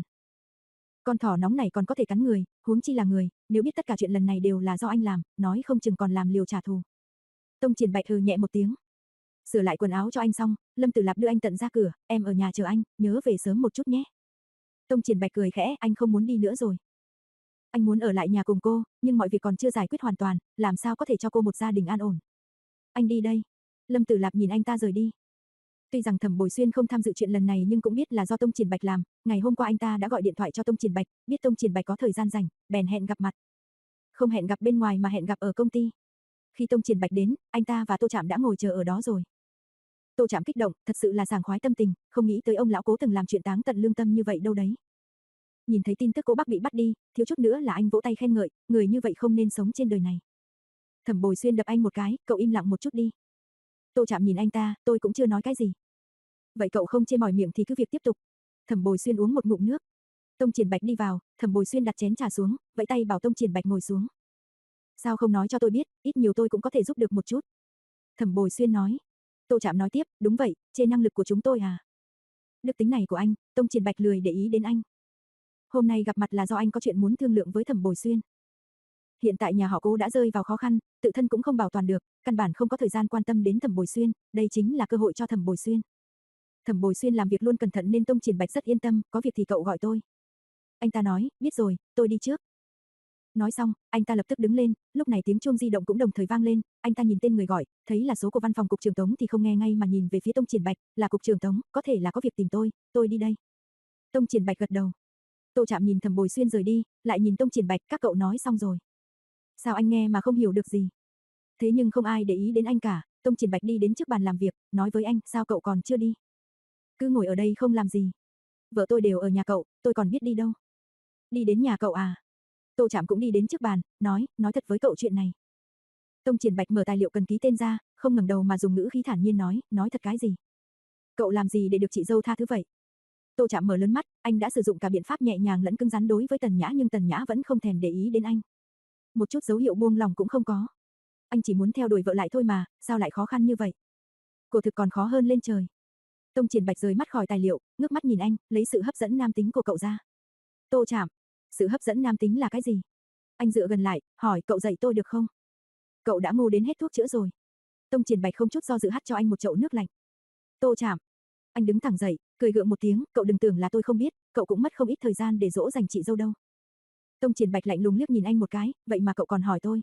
Con thỏ nóng này còn có thể cắn người, huống chi là người, nếu biết tất cả chuyện lần này đều là do anh làm, nói không chừng còn làm liều trả thù. Tông Triển Bạch hừ nhẹ một tiếng. Sửa lại quần áo cho anh xong, Lâm Tử Lạp đưa anh tận ra cửa, em ở nhà chờ anh, nhớ về sớm một chút nhé. Tông Triển Bạch cười khẽ, anh không muốn đi nữa rồi. Anh muốn ở lại nhà cùng cô, nhưng mọi việc còn chưa giải quyết hoàn toàn, làm sao có thể cho cô một gia đình an ổn. Anh đi đây. Lâm Tử Lạp nhìn anh ta rời đi. Tuy rằng Thẩm Bồi Xuyên không tham dự chuyện lần này nhưng cũng biết là do Tông Triển Bạch làm, ngày hôm qua anh ta đã gọi điện thoại cho Tông Triển Bạch, biết Tông Triển Bạch có thời gian rảnh, bèn hẹn gặp mặt. Không hẹn gặp bên ngoài mà hẹn gặp ở công ty. Khi Tông Triển Bạch đến, anh ta và Tô Trạm đã ngồi chờ ở đó rồi. Tô Trạm kích động, thật sự là sảng khoái tâm tình, không nghĩ tới ông lão cố từng làm chuyện táng tận lương tâm như vậy đâu đấy. Nhìn thấy tin tức Cố Bắc bị bắt đi, thiếu chút nữa là anh vỗ tay khen ngợi, người như vậy không nên sống trên đời này. Thẩm Bồi Xuyên đập anh một cái, cậu im lặng một chút đi. Tô Trạm nhìn anh ta, tôi cũng chưa nói cái gì. Vậy cậu không chê mỏi miệng thì cứ việc tiếp tục. Thẩm Bồi Xuyên uống một ngụm nước. Tông Triển Bạch đi vào, Thẩm Bồi Xuyên đặt chén trà xuống, vẫy tay bảo Tông Triển Bạch ngồi xuống. Sao không nói cho tôi biết, ít nhiều tôi cũng có thể giúp được một chút. Thẩm Bồi Xuyên nói. Tô Trạm nói tiếp, đúng vậy, chê năng lực của chúng tôi à. Đức tính này của anh, Tông Triển Bạch lười để ý đến anh. Hôm nay gặp mặt là do anh có chuyện muốn thương lượng với Thẩm Bồi Xuyên. Hiện tại nhà họ Cố đã rơi vào khó khăn, tự thân cũng không bảo toàn được, căn bản không có thời gian quan tâm đến Thẩm Bồi Xuyên, đây chính là cơ hội cho Thẩm Bồi Xuyên. Thẩm Bồi Xuyên làm việc luôn cẩn thận nên Tông Triển Bạch rất yên tâm, có việc thì cậu gọi tôi. Anh ta nói, biết rồi, tôi đi trước. Nói xong, anh ta lập tức đứng lên, lúc này tiếng chuông di động cũng đồng thời vang lên, anh ta nhìn tên người gọi, thấy là số của văn phòng cục trưởng Tống thì không nghe ngay mà nhìn về phía Tông Triển Bạch, là cục trưởng Tống, có thể là có việc tìm tôi, tôi đi đây. Tông Triển Bạch gật đầu. Tô Trạm nhìn Thẩm Bồi Xuyên rời đi, lại nhìn Tông Triển Bạch, các cậu nói xong rồi. Sao anh nghe mà không hiểu được gì? Thế nhưng không ai để ý đến anh cả, Tông Triển Bạch đi đến trước bàn làm việc, nói với anh, sao cậu còn chưa đi? Cứ ngồi ở đây không làm gì. Vợ tôi đều ở nhà cậu, tôi còn biết đi đâu. Đi đến nhà cậu à? Tô Trạm cũng đi đến trước bàn, nói, nói thật với cậu chuyện này. Tông Triển Bạch mở tài liệu cần ký tên ra, không ngẩng đầu mà dùng ngữ khí thản nhiên nói, nói thật cái gì? Cậu làm gì để được chị dâu tha thứ vậy? Tô Trạm mở lớn mắt, anh đã sử dụng cả biện pháp nhẹ nhàng lẫn cứng rắn đối với Tần Nhã nhưng Tần Nhã vẫn không thèm để ý đến anh. Một chút dấu hiệu buông lòng cũng không có. Anh chỉ muốn theo đuổi vợ lại thôi mà, sao lại khó khăn như vậy? Cổ thực còn khó hơn lên trời. Tông Triển Bạch rời mắt khỏi tài liệu, ngước mắt nhìn anh, lấy sự hấp dẫn nam tính của cậu ra. Tô Trạm, sự hấp dẫn nam tính là cái gì? Anh dựa gần lại, hỏi cậu dạy tôi được không? Cậu đã ngu đến hết thuốc chữa rồi. Tông Triển Bạch không chút do dự hắt cho anh một chậu nước lạnh. Tô Trạm, anh đứng thẳng dậy, cười gượng một tiếng, cậu đừng tưởng là tôi không biết, cậu cũng mất không ít thời gian để dỗ dành chị dâu đâu. Tông Triển Bạch lạnh lùng liếc nhìn anh một cái, vậy mà cậu còn hỏi tôi.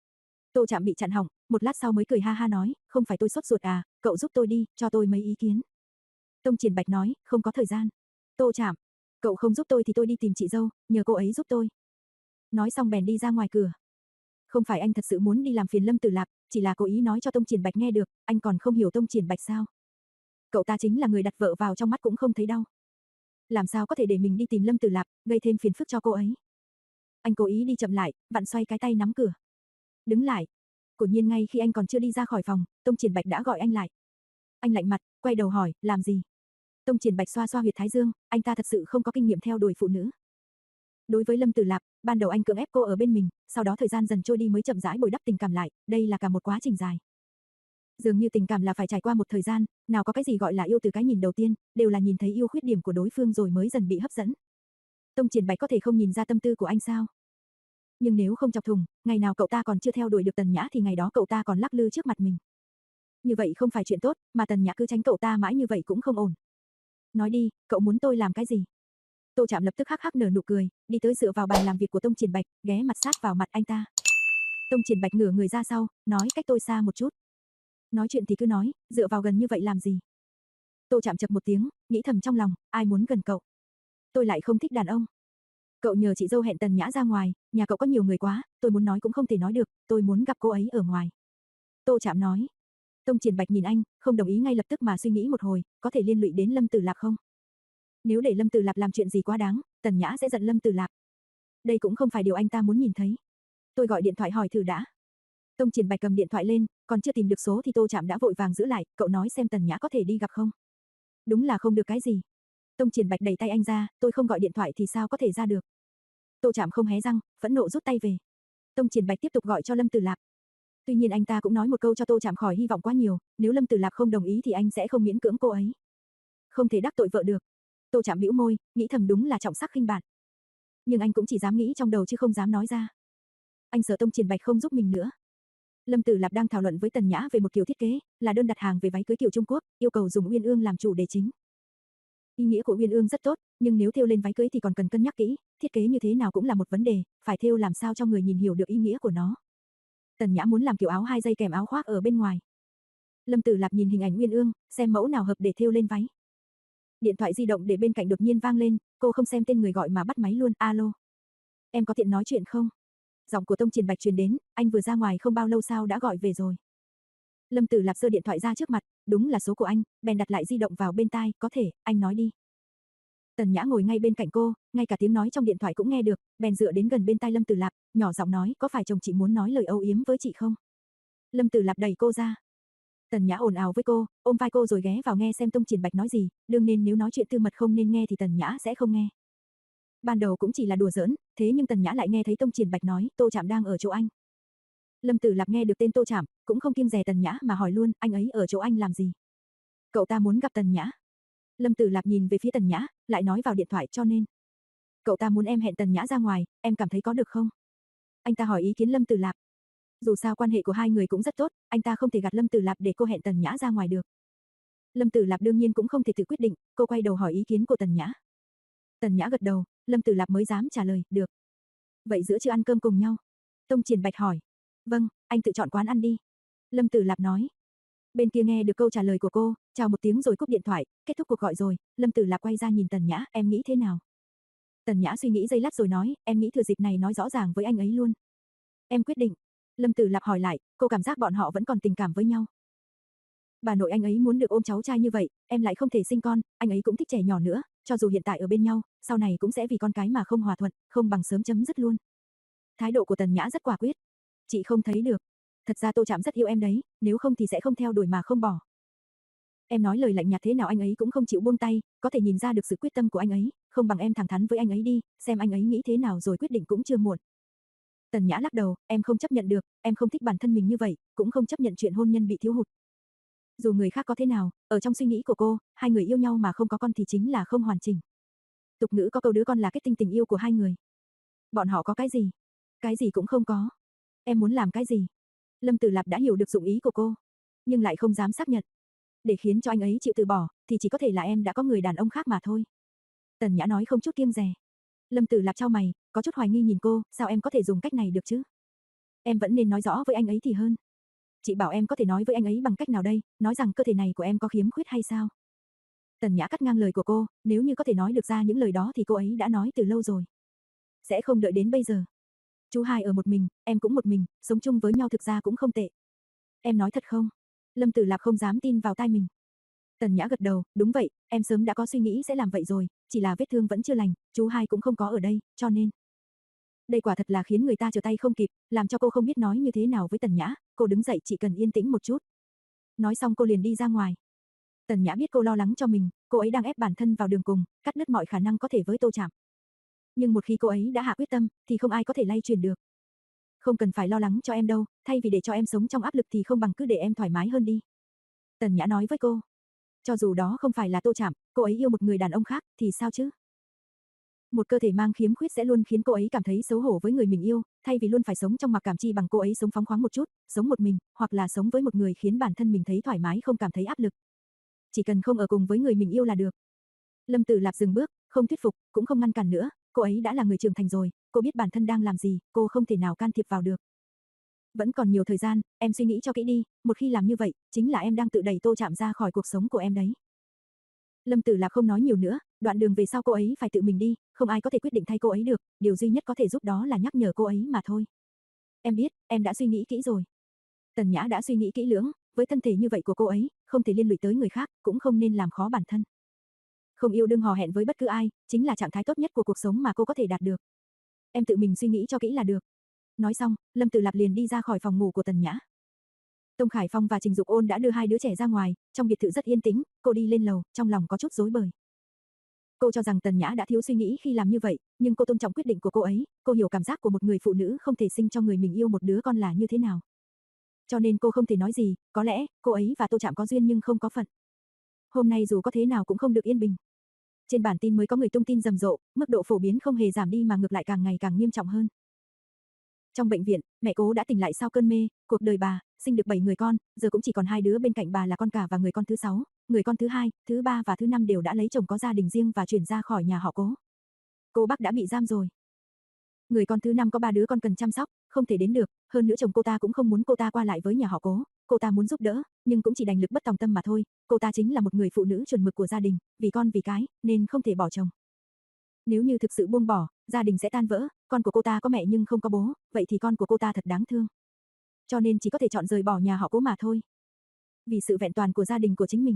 Tô Trạm bị chặn họng, một lát sau mới cười ha ha nói, không phải tôi sốt ruột à, cậu giúp tôi đi, cho tôi mấy ý kiến. Tông Triển Bạch nói, không có thời gian. Tô Trạm, cậu không giúp tôi thì tôi đi tìm chị dâu, nhờ cô ấy giúp tôi. Nói xong bèn đi ra ngoài cửa. Không phải anh thật sự muốn đi làm phiền Lâm Tử Lạp, chỉ là cố ý nói cho Tông Triển Bạch nghe được, anh còn không hiểu Tông Triển Bạch sao? Cậu ta chính là người đặt vợ vào trong mắt cũng không thấy đau. Làm sao có thể để mình đi tìm Lâm Tử Lạp, gây thêm phiền phức cho cô ấy? Anh cố ý đi chậm lại, vặn xoay cái tay nắm cửa. Đứng lại. Quả nhiên ngay khi anh còn chưa đi ra khỏi phòng, Tông Triển Bạch đã gọi anh lại. Anh lạnh mặt, quay đầu hỏi, làm gì? Tông Triển Bạch xoa xoa huyệt thái dương, anh ta thật sự không có kinh nghiệm theo đuổi phụ nữ. Đối với Lâm Tử Lạp, ban đầu anh cưỡng ép cô ở bên mình, sau đó thời gian dần trôi đi mới chậm rãi bồi đắp tình cảm lại, đây là cả một quá trình dài. Dường như tình cảm là phải trải qua một thời gian, nào có cái gì gọi là yêu từ cái nhìn đầu tiên, đều là nhìn thấy yêu khuyết điểm của đối phương rồi mới dần bị hấp dẫn. Tông Triển Bạch có thể không nhìn ra tâm tư của anh sao? Nhưng nếu không chọc thùng, ngày nào cậu ta còn chưa theo đuổi được Tần Nhã thì ngày đó cậu ta còn lắc lư trước mặt mình. Như vậy không phải chuyện tốt, mà Tần Nhã cứ tránh cậu ta mãi như vậy cũng không ổn. Nói đi, cậu muốn tôi làm cái gì? Tô Trạm lập tức hắc hắc nở nụ cười, đi tới dựa vào bàn làm việc của Tông Triển Bạch, ghé mặt sát vào mặt anh ta. Tông Triển Bạch ngửa người ra sau, nói cách tôi xa một chút. Nói chuyện thì cứ nói, dựa vào gần như vậy làm gì? Tô Trạm chậc một tiếng, nghĩ thầm trong lòng, ai muốn gần cậu? Tôi lại không thích đàn ông. Cậu nhờ chị dâu hẹn Tần Nhã ra ngoài, nhà cậu có nhiều người quá, tôi muốn nói cũng không thể nói được, tôi muốn gặp cô ấy ở ngoài. Tô Trạm nói. Tông Triển Bạch nhìn anh, không đồng ý ngay lập tức mà suy nghĩ một hồi, có thể liên lụy đến Lâm Tử Lạp không? Nếu để Lâm Tử Lạp làm chuyện gì quá đáng, Tần Nhã sẽ giận Lâm Tử Lạp. Đây cũng không phải điều anh ta muốn nhìn thấy. Tôi gọi điện thoại hỏi thử đã. Tông Triển Bạch cầm điện thoại lên, còn chưa tìm được số thì Tô Trạm đã vội vàng giữ lại, cậu nói xem Tần Nhã có thể đi gặp không? Đúng là không được cái gì. Tông Triển Bạch đẩy tay anh ra, tôi không gọi điện thoại thì sao có thể ra được. Tô Trạm không hé răng, phẫn nộ rút tay về. Tông Triển Bạch tiếp tục gọi cho Lâm Tử Lạp. Tuy nhiên anh ta cũng nói một câu cho Tô Trạm khỏi hy vọng quá nhiều, nếu Lâm Tử Lạp không đồng ý thì anh sẽ không miễn cưỡng cô ấy. Không thể đắc tội vợ được. Tô Trạm bĩu môi, nghĩ thầm đúng là trọng sắc khinh bạn. Nhưng anh cũng chỉ dám nghĩ trong đầu chứ không dám nói ra. Anh sợ Tông Triển Bạch không giúp mình nữa. Lâm Tử Lạp đang thảo luận với Tần Nhã về một kiểu thiết kế, là đơn đặt hàng về váy cưới kiểu Trung Quốc, yêu cầu dùng uyên ương làm chủ đề chính. Ý nghĩa của uyên ương rất tốt, nhưng nếu thêu lên váy cưới thì còn cần cân nhắc kỹ, thiết kế như thế nào cũng là một vấn đề, phải thêu làm sao cho người nhìn hiểu được ý nghĩa của nó. Tần Nhã muốn làm kiểu áo hai dây kèm áo khoác ở bên ngoài. Lâm Tử Lạp nhìn hình ảnh uyên ương, xem mẫu nào hợp để thêu lên váy. Điện thoại di động để bên cạnh đột nhiên vang lên, cô không xem tên người gọi mà bắt máy luôn, alo. Em có tiện nói chuyện không? Giọng của Tông Triển Bạch truyền đến, anh vừa ra ngoài không bao lâu sao đã gọi về rồi. Lâm Tử Lạp giơ điện thoại ra trước mặt, đúng là số của anh, bèn đặt lại di động vào bên tai, có thể, anh nói đi. Tần Nhã ngồi ngay bên cạnh cô, ngay cả tiếng nói trong điện thoại cũng nghe được, bèn dựa đến gần bên tai Lâm Tử Lạp, nhỏ giọng nói, có phải chồng chị muốn nói lời âu yếm với chị không? Lâm Tử Lạp đẩy cô ra. Tần Nhã ồn ào với cô, ôm vai cô rồi ghé vào nghe xem Tông Triển Bạch nói gì, đương nhiên nếu nói chuyện tư mật không nên nghe thì Tần Nhã sẽ không nghe. Ban đầu cũng chỉ là đùa giỡn, thế nhưng Tần Nhã lại nghe thấy Tông Triển Bạch nói, Tô Trạm đang ở chỗ anh. Lâm Tử Lạp nghe được tên Tô Trạm, cũng không kiêng dè Tần Nhã mà hỏi luôn, anh ấy ở chỗ anh làm gì? Cậu ta muốn gặp Tần Nhã. Lâm Tử Lạp nhìn về phía Tần Nhã, lại nói vào điện thoại cho nên. Cậu ta muốn em hẹn Tần Nhã ra ngoài, em cảm thấy có được không? Anh ta hỏi ý kiến Lâm Tử Lạp. Dù sao quan hệ của hai người cũng rất tốt, anh ta không thể gạt Lâm Tử Lạp để cô hẹn Tần Nhã ra ngoài được. Lâm Tử Lạp đương nhiên cũng không thể tự quyết định, cô quay đầu hỏi ý kiến của Tần Nhã. Tần Nhã gật đầu, Lâm Tử Lạp mới dám trả lời, được. Vậy giữa trưa ăn cơm cùng nhau? Tông Triển Bạch hỏi. Vâng, anh tự chọn quán ăn đi. Lâm Tử Lạp nói. Bên kia nghe được câu trả lời của cô, chào một tiếng rồi cúp điện thoại, kết thúc cuộc gọi rồi, Lâm Tử Lạp quay ra nhìn Tần Nhã, em nghĩ thế nào? Tần Nhã suy nghĩ giây lát rồi nói, em nghĩ thừa dịp này nói rõ ràng với anh ấy luôn. Em quyết định. Lâm Tử Lạp hỏi lại, cô cảm giác bọn họ vẫn còn tình cảm với nhau. Bà nội anh ấy muốn được ôm cháu trai như vậy, em lại không thể sinh con, anh ấy cũng thích trẻ nhỏ nữa, cho dù hiện tại ở bên nhau, sau này cũng sẽ vì con cái mà không hòa thuận, không bằng sớm chấm dứt luôn. Thái độ của Tần Nhã rất quả quyết. Chị không thấy được. Thật ra Tô Trạm rất yêu em đấy, nếu không thì sẽ không theo đuổi mà không bỏ. Em nói lời lạnh nhạt thế nào anh ấy cũng không chịu buông tay, có thể nhìn ra được sự quyết tâm của anh ấy, không bằng em thẳng thắn với anh ấy đi, xem anh ấy nghĩ thế nào rồi quyết định cũng chưa muộn. Tần Nhã lắc đầu, em không chấp nhận được, em không thích bản thân mình như vậy, cũng không chấp nhận chuyện hôn nhân bị thiếu hụt. Dù người khác có thế nào, ở trong suy nghĩ của cô, hai người yêu nhau mà không có con thì chính là không hoàn chỉnh. Tục ngữ có câu đứa con là kết tinh tình yêu của hai người. Bọn họ có cái gì? Cái gì cũng không có. Em muốn làm cái gì? Lâm Tử Lạp đã hiểu được dụng ý của cô, nhưng lại không dám xác nhận. Để khiến cho anh ấy chịu từ bỏ, thì chỉ có thể là em đã có người đàn ông khác mà thôi. Tần Nhã nói không chút kiêng dè. Lâm Tử Lạp chau mày, có chút hoài nghi nhìn cô, sao em có thể dùng cách này được chứ? Em vẫn nên nói rõ với anh ấy thì hơn. Chị bảo em có thể nói với anh ấy bằng cách nào đây, nói rằng cơ thể này của em có khiếm khuyết hay sao? Tần Nhã cắt ngang lời của cô, nếu như có thể nói được ra những lời đó thì cô ấy đã nói từ lâu rồi. Sẽ không đợi đến bây giờ. Chú hai ở một mình, em cũng một mình, sống chung với nhau thực ra cũng không tệ. Em nói thật không? Lâm Tử Lạp không dám tin vào tai mình. Tần Nhã gật đầu, đúng vậy, em sớm đã có suy nghĩ sẽ làm vậy rồi, chỉ là vết thương vẫn chưa lành, chú hai cũng không có ở đây, cho nên. Đây quả thật là khiến người ta trở tay không kịp, làm cho cô không biết nói như thế nào với Tần Nhã, cô đứng dậy chỉ cần yên tĩnh một chút. Nói xong cô liền đi ra ngoài. Tần Nhã biết cô lo lắng cho mình, cô ấy đang ép bản thân vào đường cùng, cắt đứt mọi khả năng có thể với Tô Trạm. Nhưng một khi cô ấy đã hạ quyết tâm, thì không ai có thể lay chuyển được. Không cần phải lo lắng cho em đâu, thay vì để cho em sống trong áp lực thì không bằng cứ để em thoải mái hơn đi. Tần Nhã nói với cô. Cho dù đó không phải là Tô Trạm, cô ấy yêu một người đàn ông khác, thì sao chứ? Một cơ thể mang khiếm khuyết sẽ luôn khiến cô ấy cảm thấy xấu hổ với người mình yêu, thay vì luôn phải sống trong mặc cảm chi bằng cô ấy sống phóng khoáng một chút, sống một mình, hoặc là sống với một người khiến bản thân mình thấy thoải mái không cảm thấy áp lực. Chỉ cần không ở cùng với người mình yêu là được. Lâm Tử Lạp dừng bước, không thuyết phục, cũng không ngăn cản nữa, cô ấy đã là người trưởng thành rồi, cô biết bản thân đang làm gì, cô không thể nào can thiệp vào được. Vẫn còn nhiều thời gian, em suy nghĩ cho kỹ đi, một khi làm như vậy, chính là em đang tự đẩy Tô Trạm ra khỏi cuộc sống của em đấy. Lâm Tử Lạp không nói nhiều nữa, đoạn đường về sau cô ấy phải tự mình đi, không ai có thể quyết định thay cô ấy được, điều duy nhất có thể giúp đó là nhắc nhở cô ấy mà thôi. Em biết, em đã suy nghĩ kỹ rồi. Tần Nhã đã suy nghĩ kỹ lưỡng, với thân thể như vậy của cô ấy, không thể liên lụy tới người khác, cũng không nên làm khó bản thân. Không yêu đương hò hẹn với bất cứ ai, chính là trạng thái tốt nhất của cuộc sống mà cô có thể đạt được. Em tự mình suy nghĩ cho kỹ là được. Nói xong, Lâm Tử Lạp liền đi ra khỏi phòng ngủ của Tần Nhã. Tông Khải Phong và Trình Dục Ôn đã đưa hai đứa trẻ ra ngoài, trong biệt thự rất yên tĩnh, cô đi lên lầu, trong lòng có chút rối bời. Cô cho rằng Tần Nhã đã thiếu suy nghĩ khi làm như vậy, nhưng cô tôn trọng quyết định của cô ấy, cô hiểu cảm giác của một người phụ nữ không thể sinh cho người mình yêu một đứa con là như thế nào. Cho nên cô không thể nói gì, có lẽ, cô ấy và Tô Trạm có duyên nhưng không có phận. Hôm nay dù có thế nào cũng không được yên bình. Trên bản tin mới có người tung tin rầm rộ, mức độ phổ biến không hề giảm đi mà ngược lại càng ngày càng nghiêm trọng hơn. Trong bệnh viện, mẹ Cố đã tỉnh lại sau cơn mê, cuộc đời bà, sinh được bảy người con, giờ cũng chỉ còn hai đứa bên cạnh bà là con cả và người con thứ sáu, người con thứ hai, thứ ba và thứ năm đều đã lấy chồng có gia đình riêng và chuyển ra khỏi nhà họ Cố. Cô bác đã bị giam rồi. Người con thứ năm có ba đứa con cần chăm sóc, không thể đến được, hơn nữa chồng cô ta cũng không muốn cô ta qua lại với nhà họ Cố, cô ta muốn giúp đỡ, nhưng cũng chỉ đành lực bất tòng tâm mà thôi, cô ta chính là một người phụ nữ chuẩn mực của gia đình, vì con vì cái, nên không thể bỏ chồng. Nếu như thực sự buông bỏ, gia đình sẽ tan vỡ, con của cô ta có mẹ nhưng không có bố, vậy thì con của cô ta thật đáng thương. Cho nên chỉ có thể chọn rời bỏ nhà họ Cố mà thôi. Vì sự vẹn toàn của gia đình của chính mình.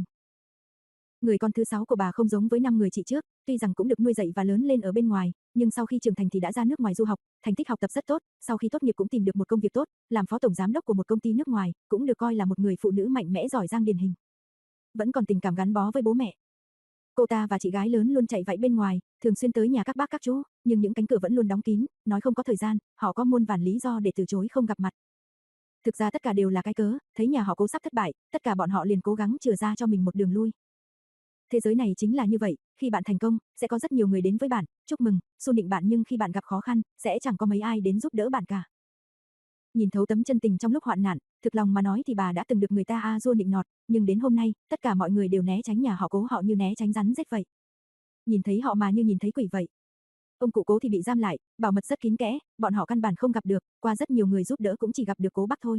Người con thứ sáu của bà không giống với năm người chị trước, tuy rằng cũng được nuôi dạy và lớn lên ở bên ngoài, nhưng sau khi trưởng thành thì đã ra nước ngoài du học, thành tích học tập rất tốt, sau khi tốt nghiệp cũng tìm được một công việc tốt, làm phó tổng giám đốc của một công ty nước ngoài, cũng được coi là một người phụ nữ mạnh mẽ giỏi giang điển hình. Vẫn còn tình cảm gắn bó với bố mẹ. Cô ta và chị gái lớn luôn chạy vạy bên ngoài, thường xuyên tới nhà các bác các chú, nhưng những cánh cửa vẫn luôn đóng kín, nói không có thời gian, họ có muôn vàn lý do để từ chối không gặp mặt. Thực ra tất cả đều là cái cớ, thấy nhà họ Cố sắp thất bại, tất cả bọn họ liền cố gắng chừa ra cho mình một đường lui. Thế giới này chính là như vậy, khi bạn thành công, sẽ có rất nhiều người đến với bạn, chúc mừng, xu nịnh bạn nhưng khi bạn gặp khó khăn, sẽ chẳng có mấy ai đến giúp đỡ bạn cả. Nhìn thấu tấm chân tình trong lúc hoạn nạn, thực lòng mà nói thì bà đã từng được người ta a dua nịnh nọt, nhưng đến hôm nay, tất cả mọi người đều né tránh nhà họ Cố họ như né tránh rắn rết vậy. Nhìn thấy họ mà như nhìn thấy quỷ vậy. Ông cụ Cố thì bị giam lại, bảo mật rất kín kẽ, bọn họ căn bản không gặp được, qua rất nhiều người giúp đỡ cũng chỉ gặp được Cố Bắc thôi.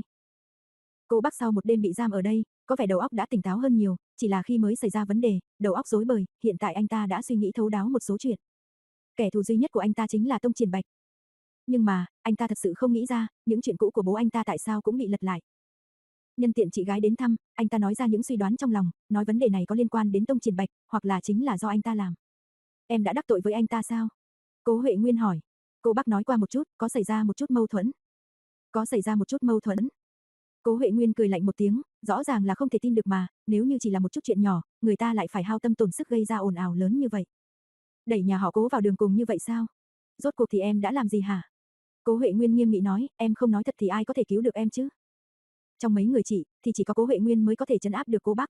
Cố Bắc sau một đêm bị giam ở đây, có vẻ đầu óc đã tỉnh táo hơn nhiều, chỉ là khi mới xảy ra vấn đề, đầu óc rối bời, hiện tại anh ta đã suy nghĩ thấu đáo một số chuyện. Kẻ thù duy nhất của anh ta chính là Tông Triển Bạch. Nhưng mà, anh ta thật sự không nghĩ ra, những chuyện cũ của bố anh ta tại sao cũng bị lật lại. Nhân tiện chị gái đến thăm, anh ta nói ra những suy đoán trong lòng, nói vấn đề này có liên quan đến Tông Triển Bạch, hoặc là chính là do anh ta làm. Em đã đắc tội với anh ta sao? Cố Huệ Nguyên hỏi. Cô bác nói qua một chút, có xảy ra một chút mâu thuẫn. Có xảy ra một chút mâu thuẫn. Cố Huệ Nguyên cười lạnh một tiếng, rõ ràng là không thể tin được mà, nếu như chỉ là một chút chuyện nhỏ, người ta lại phải hao tâm tổn sức gây ra ồn ào lớn như vậy. Đẩy nhà họ Cố vào đường cùng như vậy sao? Rốt cuộc thì em đã làm gì hả? Cố Huệ Nguyên nghiêm nghị nói, em không nói thật thì ai có thể cứu được em chứ? Trong mấy người chị, thì chỉ có Cố Huệ Nguyên mới có thể trấn áp được Cố Bắc.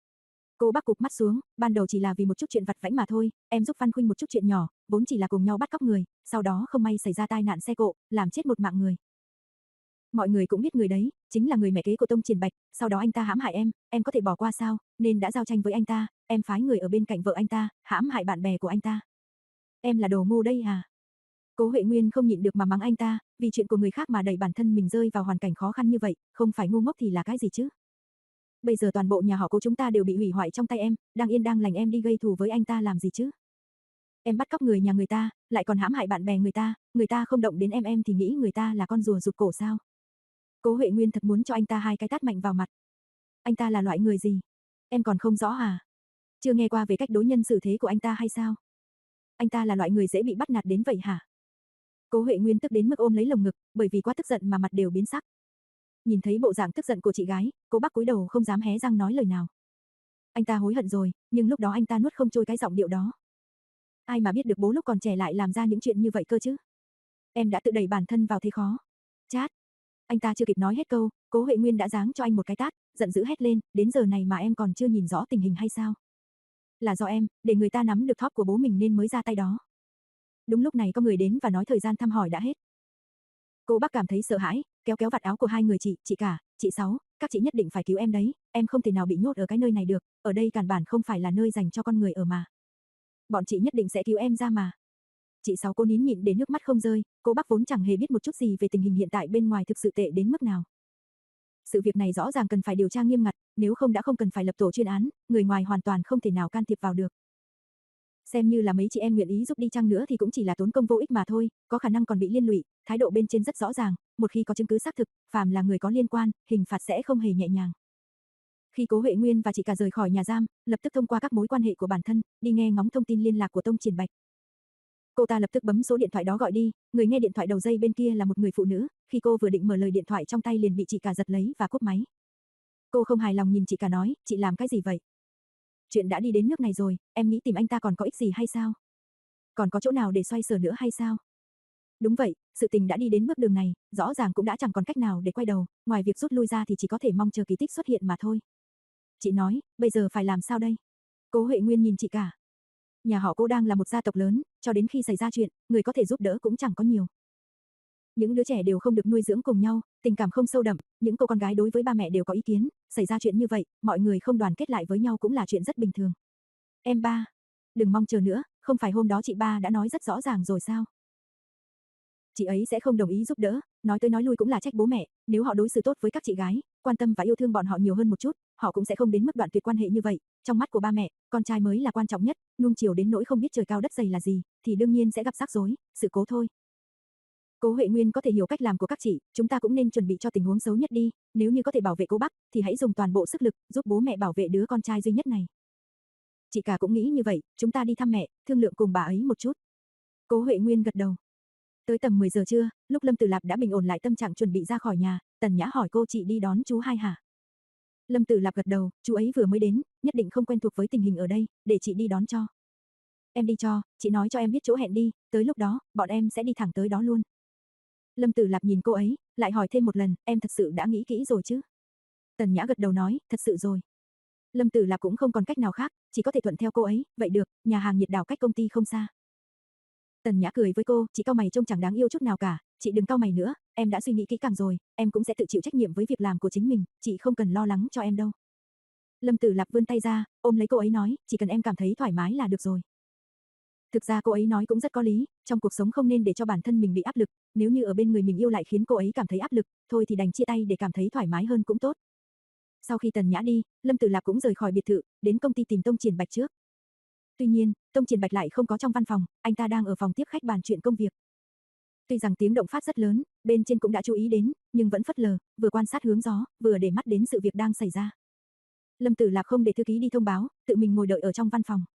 Cố Bắc cụp mắt xuống, ban đầu chỉ là vì một chút chuyện vặt vãnh mà thôi, em giúp Văn Khuynh một chút chuyện nhỏ, vốn chỉ là cùng nhau bắt cóc người, sau đó không may xảy ra tai nạn xe cộ, làm chết một mạng người. Mọi người cũng biết người đấy, chính là người mẹ kế của Tông Triển Bạch, sau đó anh ta hãm hại em, em có thể bỏ qua sao, nên đã giao tranh với anh ta, em phái người ở bên cạnh vợ anh ta, hãm hại bạn bè của anh ta. Em là đồ ngu đây à? Cố Huệ Nguyên không nhịn được mà mắng anh ta, vì chuyện của người khác mà đẩy bản thân mình rơi vào hoàn cảnh khó khăn như vậy, không phải ngu ngốc thì là cái gì chứ? Bây giờ toàn bộ nhà họ Cố chúng ta đều bị hủy hoại trong tay em, đang yên đang lành em đi gây thù với anh ta làm gì chứ? Em bắt cóc người nhà người ta, lại còn hãm hại bạn bè người ta, người ta không động đến em em thì nghĩ người ta là con rùa rụt cổ sao? Cố Huệ Nguyên thật muốn cho anh ta hai cái tát mạnh vào mặt. Anh ta là loại người gì? Em còn không rõ à? Chưa nghe qua về cách đối nhân xử thế của anh ta hay sao? Anh ta là loại người dễ bị bắt nạt đến vậy hả? Cố Huệ Nguyên tức đến mức ôm lấy lồng ngực, bởi vì quá tức giận mà mặt đều biến sắc. Nhìn thấy bộ dạng tức giận của chị gái, Cố Bắc cúi đầu không dám hé răng nói lời nào. Anh ta hối hận rồi, nhưng lúc đó anh ta nuốt không trôi cái giọng điệu đó. Ai mà biết được bố lúc còn trẻ lại làm ra những chuyện như vậy cơ chứ? Em đã tự đẩy bản thân vào thế khó. Chát. Anh ta chưa kịp nói hết câu, Cố Huệ Nguyên đã giáng cho anh một cái tát, giận dữ hét lên, đến giờ này mà em còn chưa nhìn rõ tình hình hay sao? Là do em, để người ta nắm được thóp của bố mình nên mới ra tay đó. Đúng lúc này có người đến và nói thời gian thăm hỏi đã hết. Cô bác cảm thấy sợ hãi, kéo kéo vạt áo của hai người chị, chị cả, chị Sáu, các chị nhất định phải cứu em đấy, em không thể nào bị nhốt ở cái nơi này được, ở đây căn bản không phải là nơi dành cho con người ở mà. Bọn chị nhất định sẽ cứu em ra mà. Chị Sáu cô nín nhịn để nước mắt không rơi, cô bác vốn chẳng hề biết một chút gì về tình hình hiện tại bên ngoài thực sự tệ đến mức nào. Sự việc này rõ ràng cần phải điều tra nghiêm ngặt, nếu không đã không cần phải lập tổ chuyên án, người ngoài hoàn toàn không thể nào can thiệp vào được. Xem như là mấy chị em nguyện ý giúp đi chăng nữa thì cũng chỉ là tốn công vô ích mà thôi, có khả năng còn bị liên lụy, thái độ bên trên rất rõ ràng, một khi có chứng cứ xác thực, phàm là người có liên quan, hình phạt sẽ không hề nhẹ nhàng. Khi Cố Huệ Nguyên và chị cả rời khỏi nhà giam, lập tức thông qua các mối quan hệ của bản thân, đi nghe ngóng thông tin liên lạc của Tông Triển Bạch. Cô ta lập tức bấm số điện thoại đó gọi đi, người nghe điện thoại đầu dây bên kia là một người phụ nữ, khi cô vừa định mở lời điện thoại trong tay liền bị chị cả giật lấy và cúp máy. Cô không hài lòng nhìn chị cả nói, chị làm cái gì vậy? Chuyện đã đi đến nước này rồi, em nghĩ tìm anh ta còn có ích gì hay sao? Còn có chỗ nào để xoay sở nữa hay sao? Đúng vậy, sự tình đã đi đến bước đường này, rõ ràng cũng đã chẳng còn cách nào để quay đầu, ngoài việc rút lui ra thì chỉ có thể mong chờ kỳ tích xuất hiện mà thôi. Chị nói, bây giờ phải làm sao đây? Cố Huệ Nguyên nhìn chị cả. Nhà họ Cố đang là một gia tộc lớn, cho đến khi xảy ra chuyện, người có thể giúp đỡ cũng chẳng có nhiều. Những đứa trẻ đều không được nuôi dưỡng cùng nhau, tình cảm không sâu đậm, những cô con gái đối với ba mẹ đều có ý kiến, xảy ra chuyện như vậy, mọi người không đoàn kết lại với nhau cũng là chuyện rất bình thường. Em ba, đừng mong chờ nữa, không phải hôm đó chị ba đã nói rất rõ ràng rồi sao? Chị ấy sẽ không đồng ý giúp đỡ, nói tới nói lui cũng là trách bố mẹ, nếu họ đối xử tốt với các chị gái, quan tâm và yêu thương bọn họ nhiều hơn một chút, họ cũng sẽ không đến mức đoạn tuyệt quan hệ như vậy. Trong mắt của ba mẹ, con trai mới là quan trọng nhất, nuông chiều đến nỗi không biết trời cao đất dày là gì, thì đương nhiên sẽ gặp rắc rối, sự cố thôi. Cố Huệ Nguyên có thể hiểu cách làm của các chị, chúng ta cũng nên chuẩn bị cho tình huống xấu nhất đi, nếu như có thể bảo vệ cô bác, thì hãy dùng toàn bộ sức lực, giúp bố mẹ bảo vệ đứa con trai duy nhất này. Chị cả cũng nghĩ như vậy, chúng ta đi thăm mẹ, thương lượng cùng bà ấy một chút. Cố Huệ Nguyên gật đầu. Tới tầm mười giờ trưa, lúc Lâm Tử Lạp đã bình ổn lại tâm trạng chuẩn bị ra khỏi nhà, Tần Nhã hỏi cô chị đi đón chú hai hả? Lâm Tử Lạp gật đầu, chú ấy vừa mới đến, nhất định không quen thuộc với tình hình ở đây, để chị đi đón cho. Em đi cho, chị nói cho em biết chỗ hẹn đi, tới lúc đó, bọn em sẽ đi thẳng tới đó luôn. Lâm Tử Lạp nhìn cô ấy, lại hỏi thêm một lần, em thật sự đã nghĩ kỹ rồi chứ? Tần Nhã gật đầu nói, thật sự rồi. Lâm Tử Lạp cũng không còn cách nào khác, chỉ có thể thuận theo cô ấy, vậy được, nhà hàng Nhiệt Đảo cách công ty không xa. Tần Nhã cười với cô, chị cau mày trông chẳng đáng yêu chút nào cả, chị đừng cau mày nữa, em đã suy nghĩ kỹ càng rồi, em cũng sẽ tự chịu trách nhiệm với việc làm của chính mình, chị không cần lo lắng cho em đâu. Lâm Tử Lạp vươn tay ra, ôm lấy cô ấy nói, chỉ cần em cảm thấy thoải mái là được rồi. Thực ra cô ấy nói cũng rất có lý, trong cuộc sống không nên để cho bản thân mình bị áp lực, nếu như ở bên người mình yêu lại khiến cô ấy cảm thấy áp lực, thôi thì đành chia tay để cảm thấy thoải mái hơn cũng tốt. Sau khi Tần Nhã đi, Lâm Tử Lạp cũng rời khỏi biệt thự, đến công ty tìm Tông Triển Bạch trước. Tuy nhiên, Tông Triển Bạch lại không có trong văn phòng, anh ta đang ở phòng tiếp khách bàn chuyện công việc. Tuy rằng tiếng động phát rất lớn, bên trên cũng đã chú ý đến, nhưng vẫn phớt lờ, vừa quan sát hướng gió, vừa để mắt đến sự việc đang xảy ra. Lâm Tử Lạp không để thư ký đi thông báo, tự mình ngồi đợi ở trong văn phòng.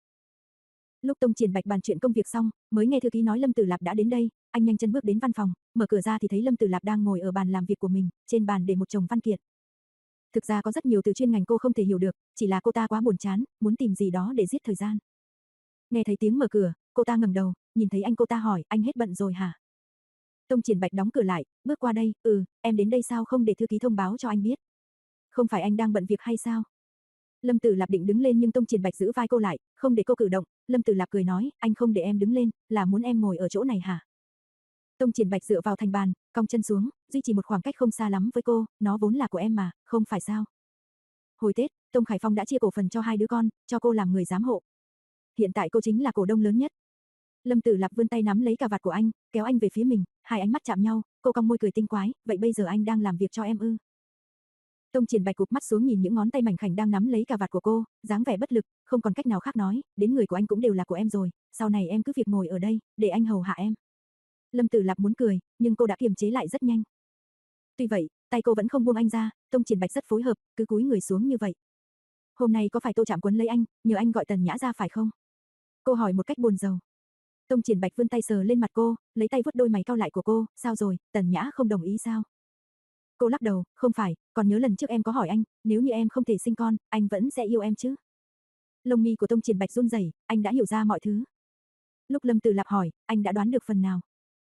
Lúc Tông Triển Bạch bàn chuyện công việc xong, mới nghe thư ký nói Lâm Tử Lạp đã đến đây, anh nhanh chân bước đến văn phòng, mở cửa ra thì thấy Lâm Tử Lạp đang ngồi ở bàn làm việc của mình, trên bàn để một chồng văn kiện. Thực ra có rất nhiều từ chuyên ngành cô không thể hiểu được, chỉ là cô ta quá buồn chán, muốn tìm gì đó để giết thời gian. Nghe thấy tiếng mở cửa, cô ta ngẩng đầu, nhìn thấy anh cô ta hỏi, anh hết bận rồi hả? Tông Triển Bạch đóng cửa lại, bước qua đây, ừ, em đến đây sao không để thư ký thông báo cho anh biết? Không phải anh đang bận việc hay sao? Lâm Tử Lạp định đứng lên nhưng Tông Triển Bạch giữ vai cô lại, không để cô cử động, Lâm Tử Lạp cười nói, anh không để em đứng lên, là muốn em ngồi ở chỗ này hả? Tông Triển Bạch dựa vào thành bàn, cong chân xuống, duy trì một khoảng cách không xa lắm với cô, nó vốn là của em mà, không phải sao? Hồi Tết, Tông Khải Phong đã chia cổ phần cho hai đứa con, cho cô làm người giám hộ. Hiện tại cô chính là cổ đông lớn nhất. Lâm Tử Lạp vươn tay nắm lấy cà vạt của anh, kéo anh về phía mình, hai ánh mắt chạm nhau, cô cong môi cười tinh quái, vậy bây giờ anh đang làm việc cho em ư? Tông Triển Bạch cụp mắt xuống nhìn những ngón tay mảnh khảnh đang nắm lấy cà vạt của cô, dáng vẻ bất lực, không còn cách nào khác nói, đến người của anh cũng đều là của em rồi, sau này em cứ việc ngồi ở đây, để anh hầu hạ em. Lâm Tử Lạp muốn cười, nhưng cô đã kiềm chế lại rất nhanh. Tuy vậy, tay cô vẫn không buông anh ra, Tông Triển Bạch rất phối hợp, cứ cúi người xuống như vậy. Hôm nay có phải Tô Trạm quấn lấy anh, nhờ anh gọi Tần Nhã ra phải không? Cô hỏi một cách buồn rầu. Tông Triển Bạch vươn tay sờ lên mặt cô, lấy tay vuốt đôi mày cau lại của cô, sao rồi, Tần Nhã không đồng ý sao? Cô lắc đầu, không phải, còn nhớ lần trước em có hỏi anh, nếu như em không thể sinh con, anh vẫn sẽ yêu em chứ? Lông mi của Tông Triển Bạch run rẩy, anh đã hiểu ra mọi thứ. Lúc Lâm Tử Lạp hỏi, anh đã đoán được phần nào?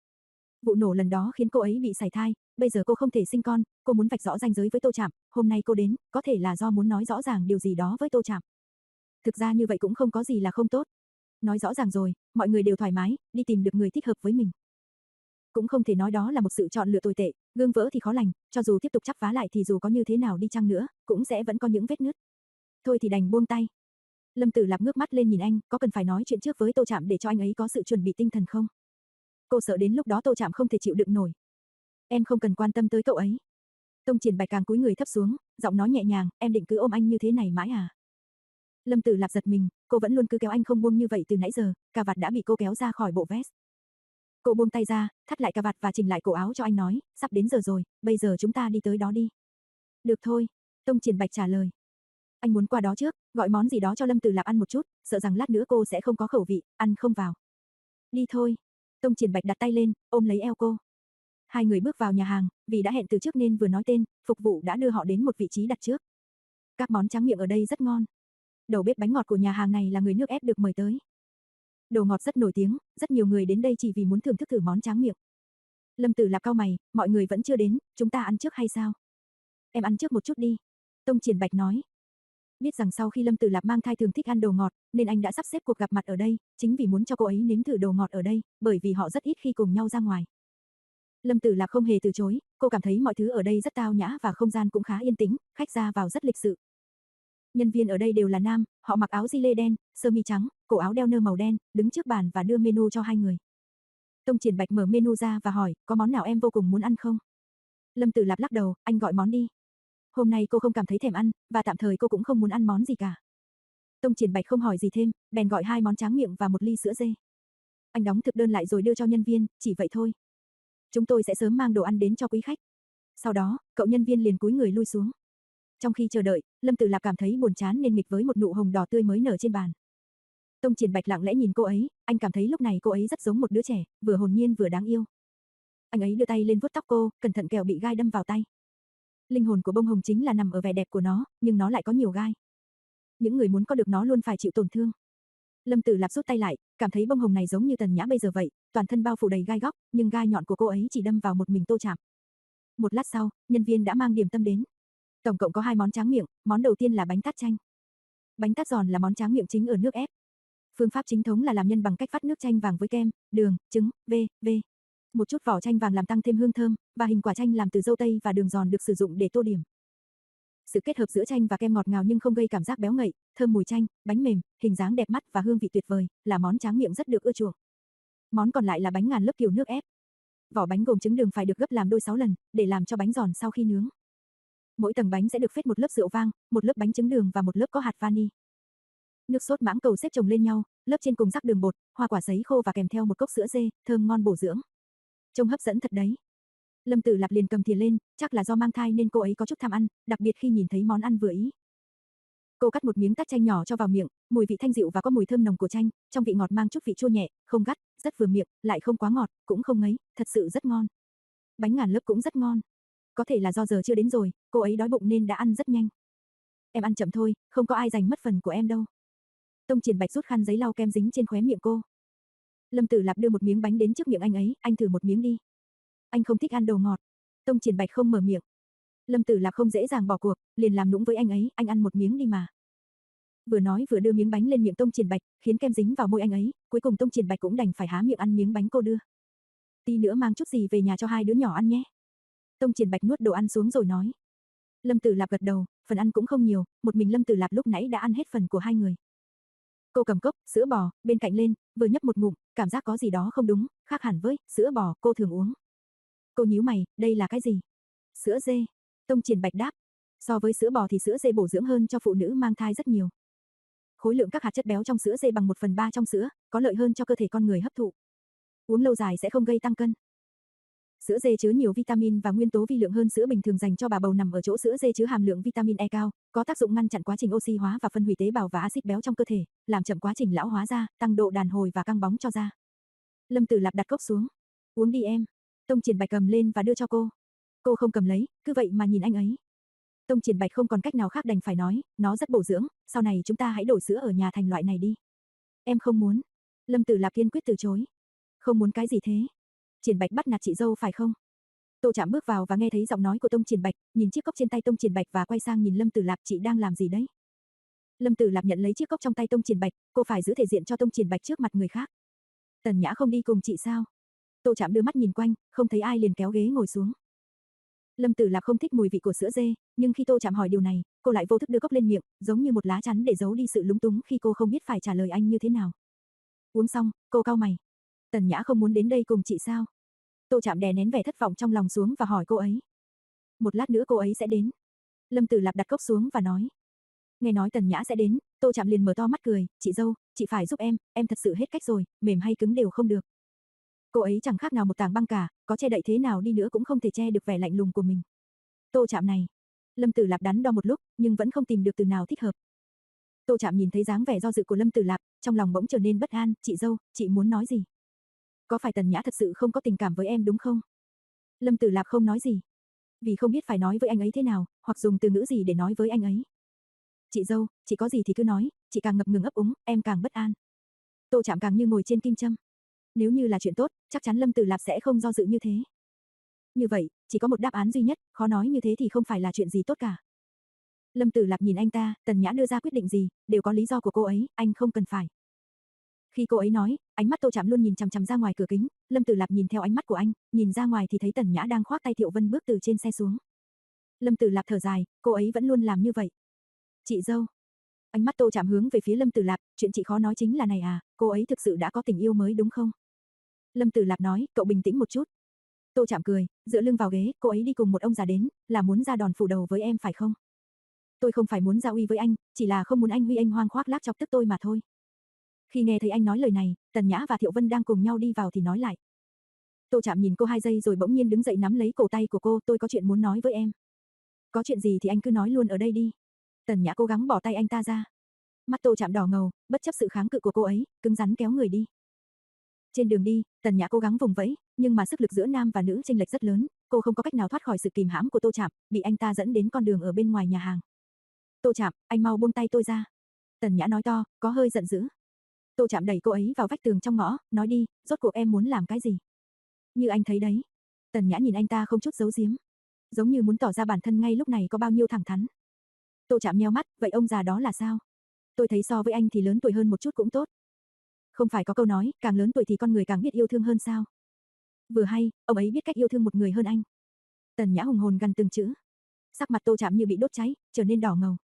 Vụ nổ lần đó khiến cô ấy bị sảy thai, bây giờ cô không thể sinh con, cô muốn vạch rõ ranh giới với Tô Trạm, hôm nay cô đến, có thể là do muốn nói rõ ràng điều gì đó với Tô Trạm. Thực ra như vậy cũng không có gì là không tốt. Nói rõ ràng rồi, mọi người đều thoải mái, đi tìm được người thích hợp với mình. Cũng không thể nói đó là một sự chọn lựa tồi tệ, gương vỡ thì khó lành, cho dù tiếp tục chắp vá lại thì dù có như thế nào đi chăng nữa, cũng sẽ vẫn có những vết nứt. Thôi thì đành buông tay. Lâm Tử Lạp ngước mắt lên nhìn anh, có cần phải nói chuyện trước với Tô Trạm để cho anh ấy có sự chuẩn bị tinh thần không? Cô sợ đến lúc đó Tô Trạm không thể chịu đựng nổi. Em không cần quan tâm tới cậu ấy. Tông Triển Bạch càng cúi người thấp xuống, giọng nói nhẹ nhàng, em định cứ ôm anh như thế này mãi à? Lâm Tử Lạp giật mình, cô vẫn luôn cứ kéo anh không buông như vậy từ nãy giờ, cà vạt đã bị cô kéo ra khỏi bộ vest. Cô buông tay ra, thắt lại cà vạt và chỉnh lại cổ áo cho anh nói, sắp đến giờ rồi, bây giờ chúng ta đi tới đó đi. Được thôi, Tông Triển Bạch trả lời. Anh muốn qua đó trước, gọi món gì đó cho Lâm Tử Lạp ăn một chút, sợ rằng lát nữa cô sẽ không có khẩu vị, ăn không vào. Đi thôi. Tông Triển Bạch đặt tay lên, ôm lấy eo cô. Hai người bước vào nhà hàng, vì đã hẹn từ trước nên vừa nói tên, phục vụ đã đưa họ đến một vị trí đặt trước. Các món tráng miệng ở đây rất ngon. Đầu bếp bánh ngọt của nhà hàng này là người nước ép được mời tới. Đồ ngọt rất nổi tiếng, rất nhiều người đến đây chỉ vì muốn thưởng thức thử món tráng miệng. Lâm Tử Lạp cau mày, mọi người vẫn chưa đến, chúng ta ăn trước hay sao? Em ăn trước một chút đi. Tông Triển Bạch nói. Biết rằng sau khi Lâm Tử Lạp mang thai thường thích ăn đồ ngọt, nên anh đã sắp xếp cuộc gặp mặt ở đây, chính vì muốn cho cô ấy nếm thử đồ ngọt ở đây, bởi vì họ rất ít khi cùng nhau ra ngoài. Lâm Tử Lạp không hề từ chối, cô cảm thấy mọi thứ ở đây rất tao nhã và không gian cũng khá yên tĩnh, khách ra vào rất lịch sự. Nhân viên ở đây đều là nam, họ mặc áo gi lê đen, sơ mi trắng, cổ áo đeo nơ màu đen, đứng trước bàn và đưa menu cho hai người. Tông Triển Bạch mở menu ra và hỏi, có món nào em vô cùng muốn ăn không? Lâm Tử Lạp lắc đầu, anh gọi món đi. Hôm nay cô không cảm thấy thèm ăn, và tạm thời cô cũng không muốn ăn món gì cả. Tông Triển Bạch không hỏi gì thêm, bèn gọi hai món tráng miệng và một ly sữa dê. Anh đóng thực đơn lại rồi đưa cho nhân viên, chỉ vậy thôi. Chúng tôi sẽ sớm mang đồ ăn đến cho quý khách. Sau đó, cậu nhân viên liền cúi người lui xuống. Trong khi chờ đợi, Lâm Tử Lạp cảm thấy buồn chán nên nghịch với một nụ hồng đỏ tươi mới nở trên bàn. Tông Triển Bạch lặng lẽ nhìn cô ấy, anh cảm thấy lúc này cô ấy rất giống một đứa trẻ, vừa hồn nhiên vừa đáng yêu. Anh ấy đưa tay lên vuốt tóc cô, cẩn thận kẻo bị gai đâm vào tay. Linh hồn của bông hồng chính là nằm ở vẻ đẹp của nó, nhưng nó lại có nhiều gai. Những người muốn có được nó luôn phải chịu tổn thương. Lâm Tử Lạp rút tay lại, cảm thấy bông hồng này giống như Tần Nhã bây giờ vậy, toàn thân bao phủ đầy gai góc, nhưng gai nhọn của cô ấy chỉ đâm vào một mình Tô Trạm. Một lát sau, nhân viên đã mang điểm tâm đến. Tổng cộng có hai món tráng miệng, món đầu tiên là bánh tát chanh. Bánh tát giòn là món tráng miệng chính ở nước ép. Phương pháp chính thống là làm nhân bằng cách vắt nước chanh vàng với kem, đường, trứng, v, v. Một chút vỏ chanh vàng làm tăng thêm hương thơm, và hình quả chanh làm từ dâu tây và đường giòn được sử dụng để tô điểm. Sự kết hợp giữa chanh và kem ngọt ngào nhưng không gây cảm giác béo ngậy, thơm mùi chanh, bánh mềm, hình dáng đẹp mắt và hương vị tuyệt vời, là món tráng miệng rất được ưa chuộng. Món còn lại là bánh ngàn lớp kiểu nước ép. Vỏ bánh gồm trứng đường phải được gấp làm đôi sáu lần, để làm cho bánh giòn sau khi nướng. Mỗi tầng bánh sẽ được phết một lớp rượu vang, một lớp bánh trứng đường và một lớp có hạt vani. Nước sốt mãng cầu xếp chồng lên nhau, lớp trên cùng rắc đường bột, hoa quả sấy khô và kèm theo một cốc sữa dê, thơm ngon bổ dưỡng. Trông hấp dẫn thật đấy. Lâm Tử Lạp liền cầm thìa lên, chắc là do mang thai nên cô ấy có chút tham ăn, đặc biệt khi nhìn thấy món ăn vừa ý. Cô cắt một miếng tát chanh nhỏ cho vào miệng, mùi vị thanh dịu và có mùi thơm nồng của chanh, trong vị ngọt mang chút vị chua nhẹ, không gắt, rất vừa miệng, lại không quá ngọt, cũng không ngấy, thật sự rất ngon. Bánh ngàn lớp cũng rất ngon. Có thể là do giờ chưa đến rồi, cô ấy đói bụng nên đã ăn rất nhanh. Em ăn chậm thôi, không có ai giành mất phần của em đâu. Tông Triển Bạch rút khăn giấy lau kem dính trên khóe miệng cô. Lâm Tử Lạp đưa một miếng bánh đến trước miệng anh ấy, anh thử một miếng đi. Anh không thích ăn đồ ngọt. Tông Triển Bạch không mở miệng. Lâm Tử Lạp không dễ dàng bỏ cuộc, liền làm nũng với anh ấy, anh ăn một miếng đi mà. Vừa nói vừa đưa miếng bánh lên miệng Tông Triển Bạch, khiến kem dính vào môi anh ấy, cuối cùng Tông Triển Bạch cũng đành phải há miệng ăn miếng bánh cô đưa. Tí nữa mang chút gì về nhà cho hai đứa nhỏ ăn nhé. Tông Triển Bạch nuốt đồ ăn xuống rồi nói. Lâm Tử Lạp gật đầu, phần ăn cũng không nhiều, một mình Lâm Tử Lạp lúc nãy đã ăn hết phần của hai người. Cô cầm cốc sữa bò bên cạnh lên, vừa nhấp một ngụm, cảm giác có gì đó không đúng, khác hẳn với sữa bò cô thường uống. Cô nhíu mày, đây là cái gì? Sữa dê. Tông Triển Bạch đáp. So với sữa bò thì sữa dê bổ dưỡng hơn cho phụ nữ mang thai rất nhiều. Khối lượng các hạt chất béo trong sữa dê bằng một phần ba trong sữa, có lợi hơn cho cơ thể con người hấp thụ. Uống lâu dài sẽ không gây tăng cân. Sữa dê chứa nhiều vitamin và nguyên tố vi lượng hơn sữa bình thường dành cho bà bầu nằm ở chỗ sữa dê chứa hàm lượng vitamin E cao, có tác dụng ngăn chặn quá trình oxy hóa và phân hủy tế bào và axit béo trong cơ thể, làm chậm quá trình lão hóa da, tăng độ đàn hồi và căng bóng cho da. Lâm Tử Lạp đặt cốc xuống. Uống đi em. Tông Triển Bạch cầm lên và đưa cho cô. Cô không cầm lấy, cứ vậy mà nhìn anh ấy. Tông Triển Bạch không còn cách nào khác đành phải nói, nó rất bổ dưỡng, sau này chúng ta hãy đổi sữa ở nhà thành loại này đi. Em không muốn. Lâm Tử Lạp kiên quyết từ chối. Không muốn cái gì thế? Triển Bạch bắt nạt chị dâu phải không? Tô Trạm bước vào và nghe thấy giọng nói của Tông Triển Bạch, nhìn chiếc cốc trên tay Tông Triển Bạch và quay sang nhìn Lâm Tử Lạp, chị đang làm gì đấy? Lâm Tử Lạp nhận lấy chiếc cốc trong tay Tông Triển Bạch, cô phải giữ thể diện cho Tông Triển Bạch trước mặt người khác. Tần Nhã không đi cùng chị sao? Tô Trạm đưa mắt nhìn quanh, không thấy ai liền kéo ghế ngồi xuống. Lâm Tử Lạp không thích mùi vị của sữa dê, nhưng khi Tô Trạm hỏi điều này, cô lại vô thức đưa cốc lên miệng, giống như một lá chắn để giấu đi sự lúng túng khi cô không biết phải trả lời anh như thế nào. Uống xong, cô cau mày. Tần Nhã không muốn đến đây cùng chị sao? Tô Trạm đè nén vẻ thất vọng trong lòng xuống và hỏi cô ấy. Một lát nữa cô ấy sẽ đến. Lâm Tử Lạp đặt cốc xuống và nói. Nghe nói Tần Nhã sẽ đến, Tô Trạm liền mở to mắt cười, chị dâu, chị phải giúp em, em thật sự hết cách rồi, mềm hay cứng đều không được. Cô ấy chẳng khác nào một tảng băng cả, có che đậy thế nào đi nữa cũng không thể che được vẻ lạnh lùng của mình. Tô Trạm này. Lâm Tử Lạp đắn đo một lúc, nhưng vẫn không tìm được từ nào thích hợp. Tô Trạm nhìn thấy dáng vẻ do dự của Lâm Tử Lạp, trong lòng bỗng trở nên bất an, chị dâu, chị muốn nói gì? Có phải Tần Nhã thật sự không có tình cảm với em đúng không? Lâm Tử Lạp không nói gì. Vì không biết phải nói với anh ấy thế nào, hoặc dùng từ ngữ gì để nói với anh ấy. Chị dâu, chị có gì thì cứ nói, chị càng ngập ngừng ấp úng, em càng bất an. Tô Trạm càng như ngồi trên kim châm. Nếu như là chuyện tốt, chắc chắn Lâm Tử Lạp sẽ không do dự như thế. Như vậy, chỉ có một đáp án duy nhất, khó nói như thế thì không phải là chuyện gì tốt cả. Lâm Tử Lạp nhìn anh ta, Tần Nhã đưa ra quyết định gì, đều có lý do của cô ấy, anh không cần phải. Khi cô ấy nói, ánh mắt Tô Trạm luôn nhìn chằm chằm ra ngoài cửa kính, Lâm Tử Lạp nhìn theo ánh mắt của anh, nhìn ra ngoài thì thấy Tần Nhã đang khoác tay Thiệu Vân bước từ trên xe xuống. Lâm Tử Lạp thở dài, cô ấy vẫn luôn làm như vậy. Chị dâu. Ánh mắt Tô Trạm hướng về phía Lâm Tử Lạp, chuyện chị khó nói chính là này à, cô ấy thực sự đã có tình yêu mới đúng không? Lâm Tử Lạp nói, cậu bình tĩnh một chút. Tô Trạm cười, dựa lưng vào ghế, cô ấy đi cùng một ông già đến, là muốn ra đòn phủ đầu với em phải không? Tôi không phải muốn ra uy với anh, chỉ là không muốn anh huy anh hoang khoác lác chọc tức tôi mà thôi. Khi nghe thấy anh nói lời này, Tần Nhã và Thiệu Vân đang cùng nhau đi vào thì nói lại. Tô Trạm nhìn cô hai giây rồi bỗng nhiên đứng dậy nắm lấy cổ tay của cô, tôi có chuyện muốn nói với em. Có chuyện gì thì anh cứ nói luôn ở đây đi. Tần Nhã cố gắng bỏ tay anh ta ra. Mắt Tô Trạm đỏ ngầu, bất chấp sự kháng cự của cô ấy, cứng rắn kéo người đi. Trên đường đi, Tần Nhã cố gắng vùng vẫy, nhưng mà sức lực giữa nam và nữ chênh lệch rất lớn, cô không có cách nào thoát khỏi sự kìm hãm của Tô Trạm, bị anh ta dẫn đến con đường ở bên ngoài nhà hàng. Tô Trạm, anh mau buông tay tôi ra. Tần Nhã nói to, có hơi giận dữ. Tô Trạm đẩy cô ấy vào vách tường trong ngõ, nói đi, rốt cuộc em muốn làm cái gì? Như anh thấy đấy. Tần Nhã nhìn anh ta không chút giấu giếm, giống như muốn tỏ ra bản thân ngay lúc này có bao nhiêu thẳng thắn. Tô Trạm nheo mắt, vậy ông già đó là sao? Tôi thấy so với anh thì lớn tuổi hơn một chút cũng tốt. Không phải có câu nói, càng lớn tuổi thì con người càng biết yêu thương hơn sao? Vừa hay, ông ấy biết cách yêu thương một người hơn anh. Tần Nhã hùng hồn gằn từng chữ. Sắc mặt Tô Trạm như bị đốt cháy, trở nên đỏ ngầu.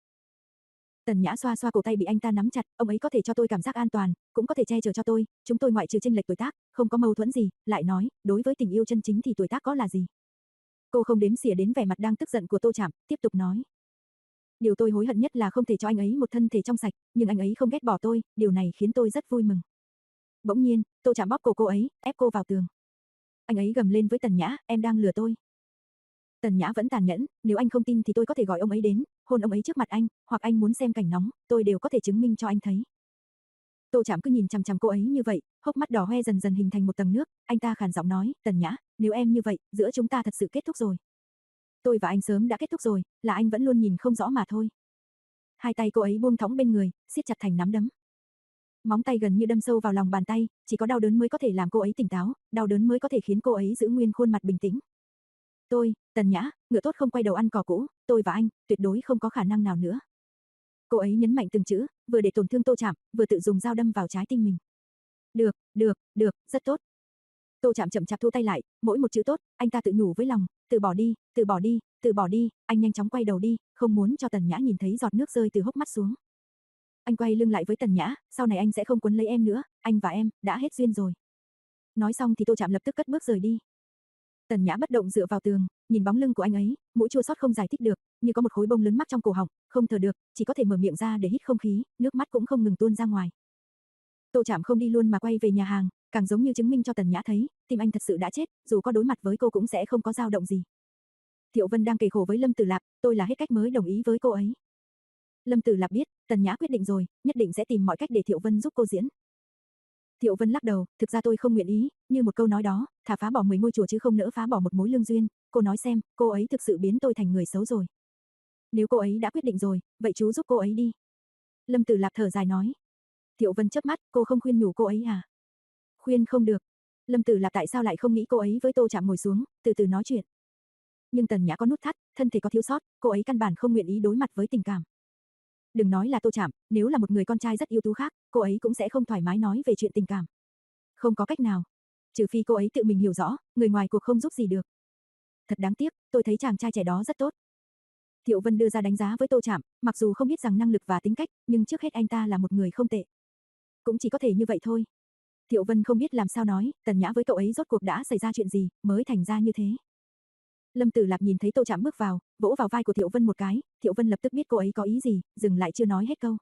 Tần Nhã xoa xoa cổ tay bị anh ta nắm chặt, ông ấy có thể cho tôi cảm giác an toàn, cũng có thể che chở cho tôi, chúng tôi ngoại trừ chênh lệch tuổi tác, không có mâu thuẫn gì, lại nói, đối với tình yêu chân chính thì tuổi tác có là gì? Cô không đếm xỉa đến vẻ mặt đang tức giận của Tô Trạm, tiếp tục nói. Điều tôi hối hận nhất là không thể cho anh ấy một thân thể trong sạch, nhưng anh ấy không ghét bỏ tôi, điều này khiến tôi rất vui mừng. Bỗng nhiên, Tô Trạm bóp cổ cô ấy, ép cô vào tường. Anh ấy gầm lên với Tần Nhã, em đang lừa tôi. Tần Nhã vẫn tàn nhẫn, nếu anh không tin thì tôi có thể gọi ông ấy đến, hôn ông ấy trước mặt anh, hoặc anh muốn xem cảnh nóng, tôi đều có thể chứng minh cho anh thấy. Tô Trạm cứ nhìn chằm chằm cô ấy như vậy, hốc mắt đỏ hoe dần dần hình thành một tầng nước, anh ta khàn giọng nói, Tần Nhã, nếu em như vậy, giữa chúng ta thật sự kết thúc rồi. Tôi và anh sớm đã kết thúc rồi, là anh vẫn luôn nhìn không rõ mà thôi. Hai tay cô ấy buông thõng bên người, siết chặt thành nắm đấm. Móng tay gần như đâm sâu vào lòng bàn tay, chỉ có đau đớn mới có thể làm cô ấy tỉnh táo, đau đớn mới có thể khiến cô ấy giữ nguyên khuôn mặt bình tĩnh. Tôi, Tần Nhã, ngựa tốt không quay đầu ăn cỏ cũ, tôi và anh, tuyệt đối không có khả năng nào nữa. Cô ấy nhấn mạnh từng chữ, vừa để tổn thương Tô Trạm, vừa tự dùng dao đâm vào trái tim mình. Được, được, được, rất tốt. Tô Trạm chậm chạp thu tay lại, mỗi một chữ tốt, anh ta tự nhủ với lòng, từ bỏ đi, từ bỏ đi, từ bỏ đi, anh nhanh chóng quay đầu đi, không muốn cho Tần Nhã nhìn thấy giọt nước rơi từ hốc mắt xuống. Anh quay lưng lại với Tần Nhã, sau này anh sẽ không quấn lấy em nữa, anh và em, đã hết duyên rồi. Nói xong thì Tô Trạm lập tức cất bước rời đi. Tần Nhã bất động dựa vào tường, nhìn bóng lưng của anh ấy, mũi chua xót không giải thích được, như có một khối bông lớn mắc trong cổ họng, không thở được, chỉ có thể mở miệng ra để hít không khí, nước mắt cũng không ngừng tuôn ra ngoài. Tô Trạm không đi luôn mà quay về nhà hàng, càng giống như chứng minh cho Tần Nhã thấy, tim anh thật sự đã chết, dù có đối mặt với cô cũng sẽ không có dao động gì. Thiệu Vân đang kề khổ với Lâm Tử Lạp, tôi là hết cách mới đồng ý với cô ấy. Lâm Tử Lạp biết, Tần Nhã quyết định rồi, nhất định sẽ tìm mọi cách để Thiệu Vân giúp cô diễn. Thiệu Vân lắc đầu, thực ra tôi không nguyện ý, như một câu nói đó, thà phá bỏ mười ngôi chùa chứ không nỡ phá bỏ một mối lương duyên, cô nói xem, cô ấy thực sự biến tôi thành người xấu rồi. Nếu cô ấy đã quyết định rồi, vậy chú giúp cô ấy đi. Lâm Tử Lạp thở dài nói. Thiệu Vân chớp mắt, cô không khuyên nhủ cô ấy à? Khuyên không được. Lâm Tử Lạp tại sao lại không nghĩ cô ấy với Tô Trạm ngồi xuống, từ từ nói chuyện. Nhưng Tần Nhã có nút thắt, thân thể có thiếu sót, cô ấy căn bản không nguyện ý đối mặt với tình cảm. Đừng nói là Tô Trạm, nếu là một người con trai rất ưu tú khác, cô ấy cũng sẽ không thoải mái nói về chuyện tình cảm. Không có cách nào. Trừ phi cô ấy tự mình hiểu rõ, người ngoài cuộc không giúp gì được. Thật đáng tiếc, tôi thấy chàng trai trẻ đó rất tốt. Thiệu Vân đưa ra đánh giá với Tô Trạm, mặc dù không biết rằng năng lực và tính cách, nhưng trước hết anh ta là một người không tệ. Cũng chỉ có thể như vậy thôi. Thiệu Vân không biết làm sao nói, Tần Nhã với cậu ấy rốt cuộc đã xảy ra chuyện gì, mới thành ra như thế. Lâm Tử Lạp nhìn thấy Tô Trạm bước vào, vỗ vào vai của Thiệu Vân một cái, Thiệu Vân lập tức biết cô ấy có ý gì, dừng lại chưa nói hết câu.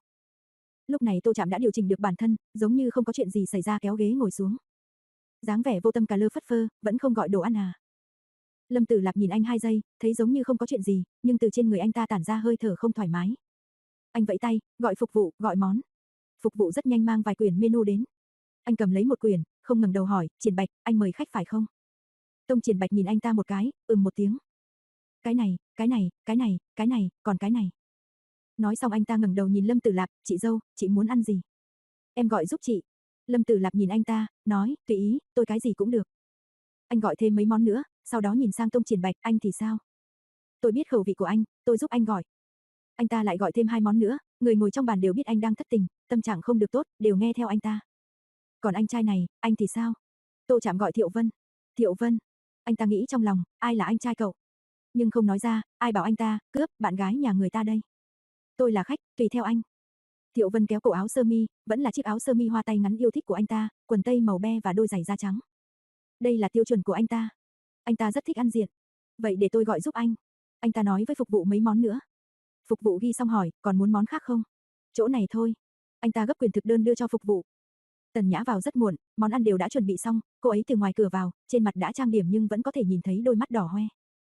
Lúc này Tô Trạm đã điều chỉnh được bản thân, giống như không có chuyện gì xảy ra kéo ghế ngồi xuống. Dáng vẻ vô tâm cà lơ phất phơ, vẫn không gọi đồ ăn à. Lâm Tử Lạp nhìn anh hai giây, thấy giống như không có chuyện gì, nhưng từ trên người anh ta tản ra hơi thở không thoải mái. Anh vẫy tay, gọi phục vụ, gọi món. Phục vụ rất nhanh mang vài quyển menu đến. Anh cầm lấy một quyển, không ngẩng đầu hỏi, Triển Bạch, anh mời khách phải không? Tông Triển Bạch nhìn anh ta một cái, ừm một tiếng. Cái này, cái này, cái này, cái này, còn cái này. Nói xong anh ta ngẩng đầu nhìn Lâm Tử Lạp, chị dâu, chị muốn ăn gì? Em gọi giúp chị. Lâm Tử Lạp nhìn anh ta, nói, tùy ý, tôi cái gì cũng được. Anh gọi thêm mấy món nữa, sau đó nhìn sang Tông Triển Bạch, anh thì sao? Tôi biết khẩu vị của anh, tôi giúp anh gọi. Anh ta lại gọi thêm hai món nữa, người ngồi trong bàn đều biết anh đang thất tình, tâm trạng không được tốt, đều nghe theo anh ta. Còn anh trai này, anh thì sao? Tô Trạm gọi Thiệu Vân. Thiệu Vân. Anh ta nghĩ trong lòng, ai là anh trai cậu? Nhưng không nói ra, ai bảo anh ta, cướp, bạn gái nhà người ta đây. Tôi là khách, tùy theo anh. Thiệu Vân kéo cổ áo sơ mi, vẫn là chiếc áo sơ mi hoa tay ngắn yêu thích của anh ta, quần tây màu be và đôi giày da trắng. Đây là tiêu chuẩn của anh ta. Anh ta rất thích ăn diện. Vậy để tôi gọi giúp anh. Anh ta nói với phục vụ mấy món nữa. Phục vụ ghi xong hỏi, còn muốn món khác không? Chỗ này thôi. Anh ta gấp quyền thực đơn đưa cho phục vụ. Tần Nhã vào rất muộn, món ăn đều đã chuẩn bị xong, cô ấy từ ngoài cửa vào, trên mặt đã trang điểm nhưng vẫn có thể nhìn thấy đôi mắt đỏ hoe.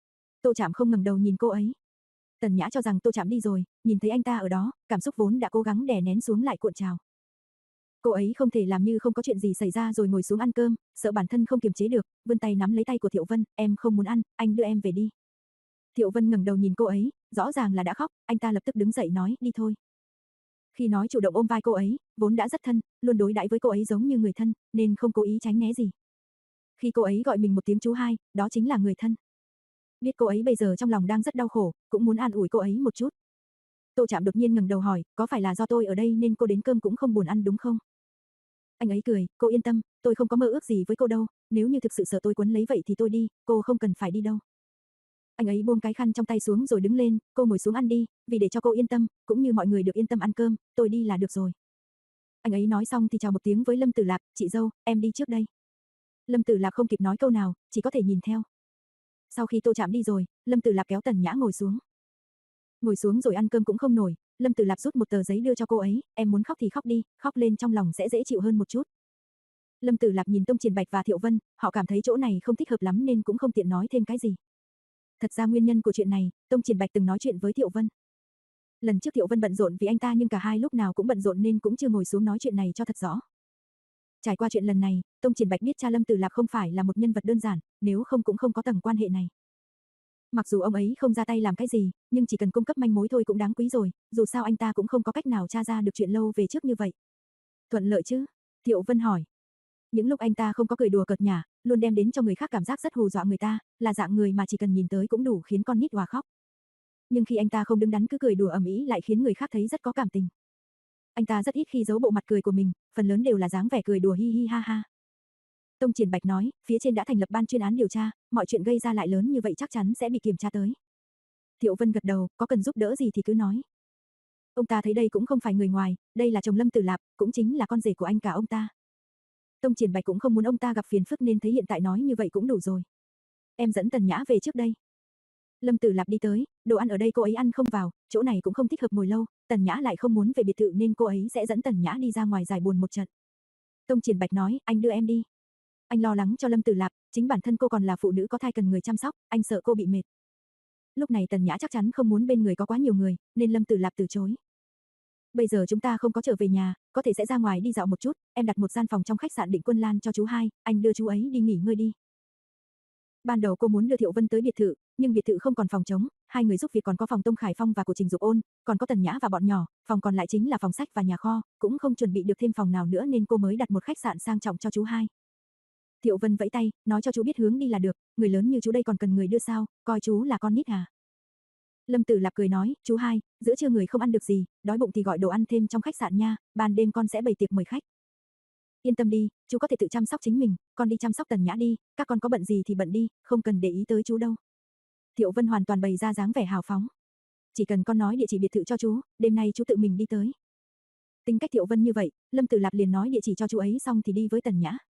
Tô Trạm không ngẩng đầu nhìn cô ấy. Tần Nhã cho rằng Tô Trạm đi rồi, nhìn thấy anh ta ở đó, cảm xúc vốn đã cố gắng đè nén xuống lại cuộn trào. Cô ấy không thể làm như không có chuyện gì xảy ra rồi ngồi xuống ăn cơm, sợ bản thân không kiềm chế được, vươn tay nắm lấy tay của Thiệu Vân, em không muốn ăn, anh đưa em về đi. Thiệu Vân ngẩng đầu nhìn cô ấy, rõ ràng là đã khóc, anh ta lập tức đứng dậy nói, đi thôi. Khi nói chủ động ôm vai cô ấy, vốn đã rất thân, luôn đối đãi với cô ấy giống như người thân, nên không cố ý tránh né gì. Khi cô ấy gọi mình một tiếng chú hai, đó chính là người thân. Biết cô ấy bây giờ trong lòng đang rất đau khổ, cũng muốn an ủi cô ấy một chút. Tô Trạm đột nhiên ngẩng đầu hỏi, có phải là do tôi ở đây nên cô đến cơm cũng không buồn ăn đúng không? Anh ấy cười, cô yên tâm, tôi không có mơ ước gì với cô đâu, nếu như thực sự sợ tôi quấn lấy vậy thì tôi đi, cô không cần phải đi đâu. Anh ấy buông cái khăn trong tay xuống rồi đứng lên, cô ngồi xuống ăn đi, vì để cho cô yên tâm, cũng như mọi người được yên tâm ăn cơm, tôi đi là được rồi. Anh ấy nói xong thì chào một tiếng với Lâm Tử Lạp, chị dâu, em đi trước đây. Lâm Tử Lạp không kịp nói câu nào, chỉ có thể nhìn theo. Sau khi Tô Trạm đi rồi, Lâm Tử Lạp kéo Tần Nhã ngồi xuống. Ngồi xuống rồi ăn cơm cũng không nổi, Lâm Tử Lạp rút một tờ giấy đưa cho cô ấy, em muốn khóc thì khóc đi, khóc lên trong lòng sẽ dễ chịu hơn một chút. Lâm Tử Lạp nhìn Tông Triển Bạch và Thiệu Vân, họ cảm thấy chỗ này không thích hợp lắm nên cũng không tiện nói thêm cái gì. Thật ra nguyên nhân của chuyện này, Tông Triển Bạch từng nói chuyện với Thiệu Vân. Lần trước Thiệu Vân bận rộn vì anh ta nhưng cả hai lúc nào cũng bận rộn nên cũng chưa ngồi xuống nói chuyện này cho thật rõ. Trải qua chuyện lần này, Tông Triển Bạch biết cha Lâm Tử Lạp không phải là một nhân vật đơn giản, nếu không cũng không có tầng quan hệ này. Mặc dù ông ấy không ra tay làm cái gì, nhưng chỉ cần cung cấp manh mối thôi cũng đáng quý rồi, dù sao anh ta cũng không có cách nào tra ra được chuyện lâu về trước như vậy. Thuận lợi chứ? Thiệu Vân hỏi. Những lúc anh ta không có cười đùa cợt nhả, luôn đem đến cho người khác cảm giác rất hù dọa người ta, là dạng người mà chỉ cần nhìn tới cũng đủ khiến con nít òa khóc. Nhưng khi anh ta không đứng đắn cứ cười đùa ầm ĩ lại khiến người khác thấy rất có cảm tình. Anh ta rất ít khi giấu bộ mặt cười của mình, phần lớn đều là dáng vẻ cười đùa hi hi ha ha. Tông Triển Bạch nói, phía trên đã thành lập ban chuyên án điều tra, mọi chuyện gây ra lại lớn như vậy chắc chắn sẽ bị kiểm tra tới. Thiệu Vân gật đầu, có cần giúp đỡ gì thì cứ nói. Ông ta thấy đây cũng không phải người ngoài, đây là chồng Lâm Tử Lạp, cũng chính là con rể của anh cả ông ta. Tông Triển Bạch cũng không muốn ông ta gặp phiền phức nên thấy hiện tại nói như vậy cũng đủ rồi. Em dẫn Tần Nhã về trước đây. Lâm Tử Lạp đi tới, đồ ăn ở đây cô ấy ăn không vào, chỗ này cũng không thích hợp ngồi lâu, Tần Nhã lại không muốn về biệt thự nên cô ấy sẽ dẫn Tần Nhã đi ra ngoài giải buồn một trận. Tông Triển Bạch nói, anh đưa em đi. Anh lo lắng cho Lâm Tử Lạp, chính bản thân cô còn là phụ nữ có thai cần người chăm sóc, anh sợ cô bị mệt. Lúc này Tần Nhã chắc chắn không muốn bên người có quá nhiều người, nên Lâm Tử Lạp từ chối. Bây giờ chúng ta không có trở về nhà, có thể sẽ ra ngoài đi dạo một chút, em đặt một gian phòng trong khách sạn Định Quân Lan cho chú hai, anh đưa chú ấy đi nghỉ ngơi đi. Ban đầu cô muốn đưa Thiệu Vân tới biệt thự, nhưng biệt thự không còn phòng trống, hai người giúp việc còn có phòng Tông Khải Phong và của Trình Dục Ôn, còn có Tần Nhã và bọn nhỏ, phòng còn lại chính là phòng sách và nhà kho, cũng không chuẩn bị được thêm phòng nào nữa nên cô mới đặt một khách sạn sang trọng cho chú hai. Thiệu Vân vẫy tay, nói cho chú biết hướng đi là được, người lớn như chú đây còn cần người đưa sao, coi chú là con nít à. Lâm Tử Lạp cười nói, chú hai, giữa trưa người không ăn được gì, đói bụng thì gọi đồ ăn thêm trong khách sạn nha, ban đêm con sẽ bày tiệc mời khách. Yên tâm đi, chú có thể tự chăm sóc chính mình, con đi chăm sóc Tần Nhã đi, các con có bận gì thì bận đi, không cần để ý tới chú đâu. Thiệu Vân hoàn toàn bày ra dáng vẻ hào phóng. Chỉ cần con nói địa chỉ biệt thự cho chú, đêm nay chú tự mình đi tới. Tính cách Thiệu Vân như vậy, Lâm Tử Lạp liền nói địa chỉ cho chú ấy xong thì đi với Tần Nhã.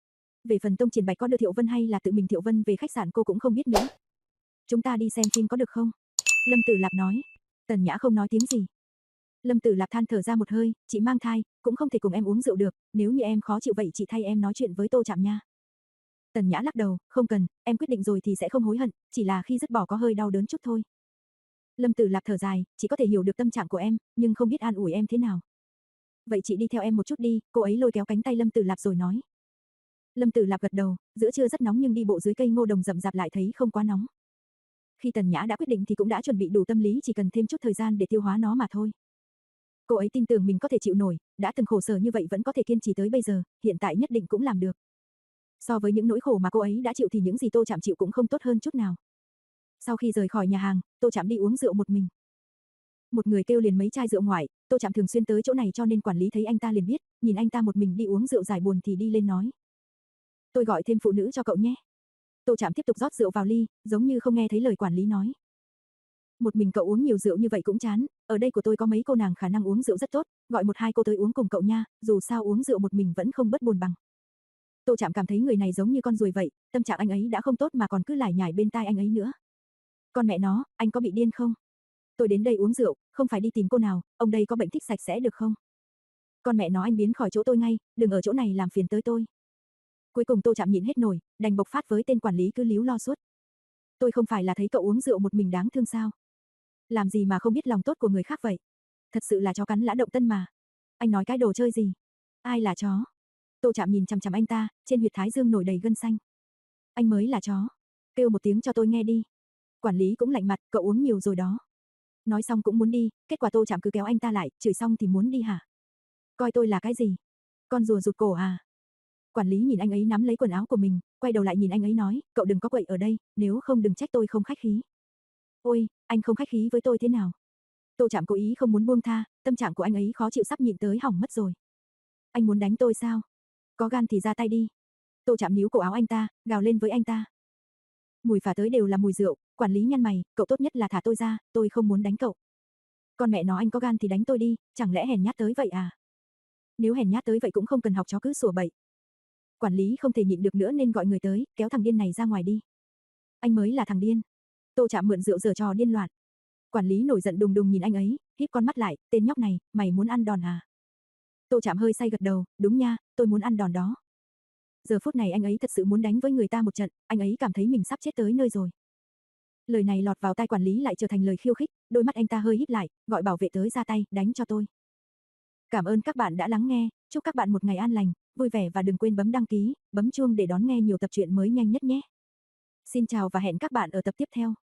Về phần Tông Triển Bạch có đưa Thiệu Vân hay là tự mình Thiệu Vân về khách sạn cô cũng không biết nữa. Chúng ta đi xem phim có được không? Lâm Tử Lạp nói. Tần Nhã không nói tiếng gì. Lâm Tử Lạp than thở ra một hơi, chị mang thai, cũng không thể cùng em uống rượu được, nếu như em khó chịu vậy chị thay em nói chuyện với Tô Trạm nha. Tần Nhã lắc đầu, không cần, em quyết định rồi thì sẽ không hối hận, chỉ là khi dứt bỏ có hơi đau đớn chút thôi. Lâm Tử Lạp thở dài, chị có thể hiểu được tâm trạng của em, nhưng không biết an ủi em thế nào. Vậy chị đi theo em một chút đi, cô ấy lôi kéo cánh tay Lâm Tử Lạp rồi nói. Lâm Tử Lạp gật đầu, giữa trưa rất nóng nhưng đi bộ dưới cây ngô đồng rậm rạp lại thấy không quá nóng. Khi Tần Nhã đã quyết định thì cũng đã chuẩn bị đủ tâm lý, chỉ cần thêm chút thời gian để tiêu hóa nó mà thôi. Cô ấy tin tưởng mình có thể chịu nổi, đã từng khổ sở như vậy vẫn có thể kiên trì tới bây giờ, hiện tại nhất định cũng làm được. So với những nỗi khổ mà cô ấy đã chịu thì những gì Tô Trạm chịu cũng không tốt hơn chút nào. Sau khi rời khỏi nhà hàng, Tô Trạm đi uống rượu một mình. Một người kêu liền mấy chai rượu ngoại, Tô Trạm thường xuyên tới chỗ này cho nên quản lý thấy anh ta liền biết, nhìn anh ta một mình đi uống rượu giải buồn thì đi lên nói. Tôi gọi thêm phụ nữ cho cậu nhé. Tô Trạm tiếp tục rót rượu vào ly, giống như không nghe thấy lời quản lý nói. Một mình cậu uống nhiều rượu như vậy cũng chán, ở đây của tôi có mấy cô nàng khả năng uống rượu rất tốt, gọi một hai cô tới uống cùng cậu nha, dù sao uống rượu một mình vẫn không bớt buồn bằng. Tô Trạm cảm thấy người này giống như con ruồi vậy, tâm trạng anh ấy đã không tốt mà còn cứ lải nhải bên tai anh ấy nữa. Con mẹ nó, anh có bị điên không? Tôi đến đây uống rượu, không phải đi tìm cô nào, ông đây có bệnh thích sạch sẽ được không? Con mẹ nó anh biến khỏi chỗ tôi ngay, đừng ở chỗ này làm phiền tới tôi. Cuối cùng Tô Trạm nhịn hết nổi, đành bộc phát với tên quản lý cứ líu lo suốt. Tôi không phải là thấy cậu uống rượu một mình đáng thương sao? Làm gì mà không biết lòng tốt của người khác vậy? Thật sự là chó cắn lã động tân mà. Anh nói cái đồ chơi gì? Ai là chó? Tô Trạm nhìn chằm chằm anh ta, trên huyệt thái dương nổi đầy gân xanh. Anh mới là chó. Kêu một tiếng cho tôi nghe đi. Quản lý cũng lạnh mặt, cậu uống nhiều rồi đó. Nói xong cũng muốn đi, kết quả Tô Trạm cứ kéo anh ta lại, chửi xong thì muốn đi hả? Coi tôi là cái gì? Con rùa rụt cổ à? Quản lý nhìn anh ấy nắm lấy quần áo của mình, quay đầu lại nhìn anh ấy nói, cậu đừng có quậy ở đây, nếu không đừng trách tôi không khách khí. Ôi, anh không khách khí với tôi thế nào? Tô Trạm cố ý không muốn buông tha, tâm trạng của anh ấy khó chịu sắp nhịn tới hỏng mất rồi. Anh muốn đánh tôi sao? Có gan thì ra tay đi. Tô Trạm níu cổ áo anh ta, gào lên với anh ta. Mùi phả tới đều là mùi rượu, quản lý nhăn mày, cậu tốt nhất là thả tôi ra, tôi không muốn đánh cậu. Con mẹ nó anh có gan thì đánh tôi đi, chẳng lẽ hèn nhát tới vậy à? Nếu hèn nhát tới vậy cũng không cần học chó cứ sủa bậy. Quản lý không thể nhịn được nữa nên gọi người tới, kéo thằng điên này ra ngoài đi. Anh mới là thằng điên. Tô Trạm mượn rượu giở trò điên loạn. Quản lý nổi giận đùng đùng nhìn anh ấy, híp con mắt lại, tên nhóc này, mày muốn ăn đòn à? Tô Trạm hơi say gật đầu, đúng nha, tôi muốn ăn đòn đó. Giờ phút này anh ấy thật sự muốn đánh với người ta một trận, anh ấy cảm thấy mình sắp chết tới nơi rồi. Lời này lọt vào tai quản lý lại trở thành lời khiêu khích, đôi mắt anh ta hơi híp lại, gọi bảo vệ tới ra tay, đánh cho tôi. Cảm ơn các bạn đã lắng nghe, chúc các bạn một ngày an lành, vui vẻ và đừng quên bấm đăng ký, bấm chuông để đón nghe nhiều tập truyện mới nhanh nhất nhé. Xin chào và hẹn các bạn ở tập tiếp theo.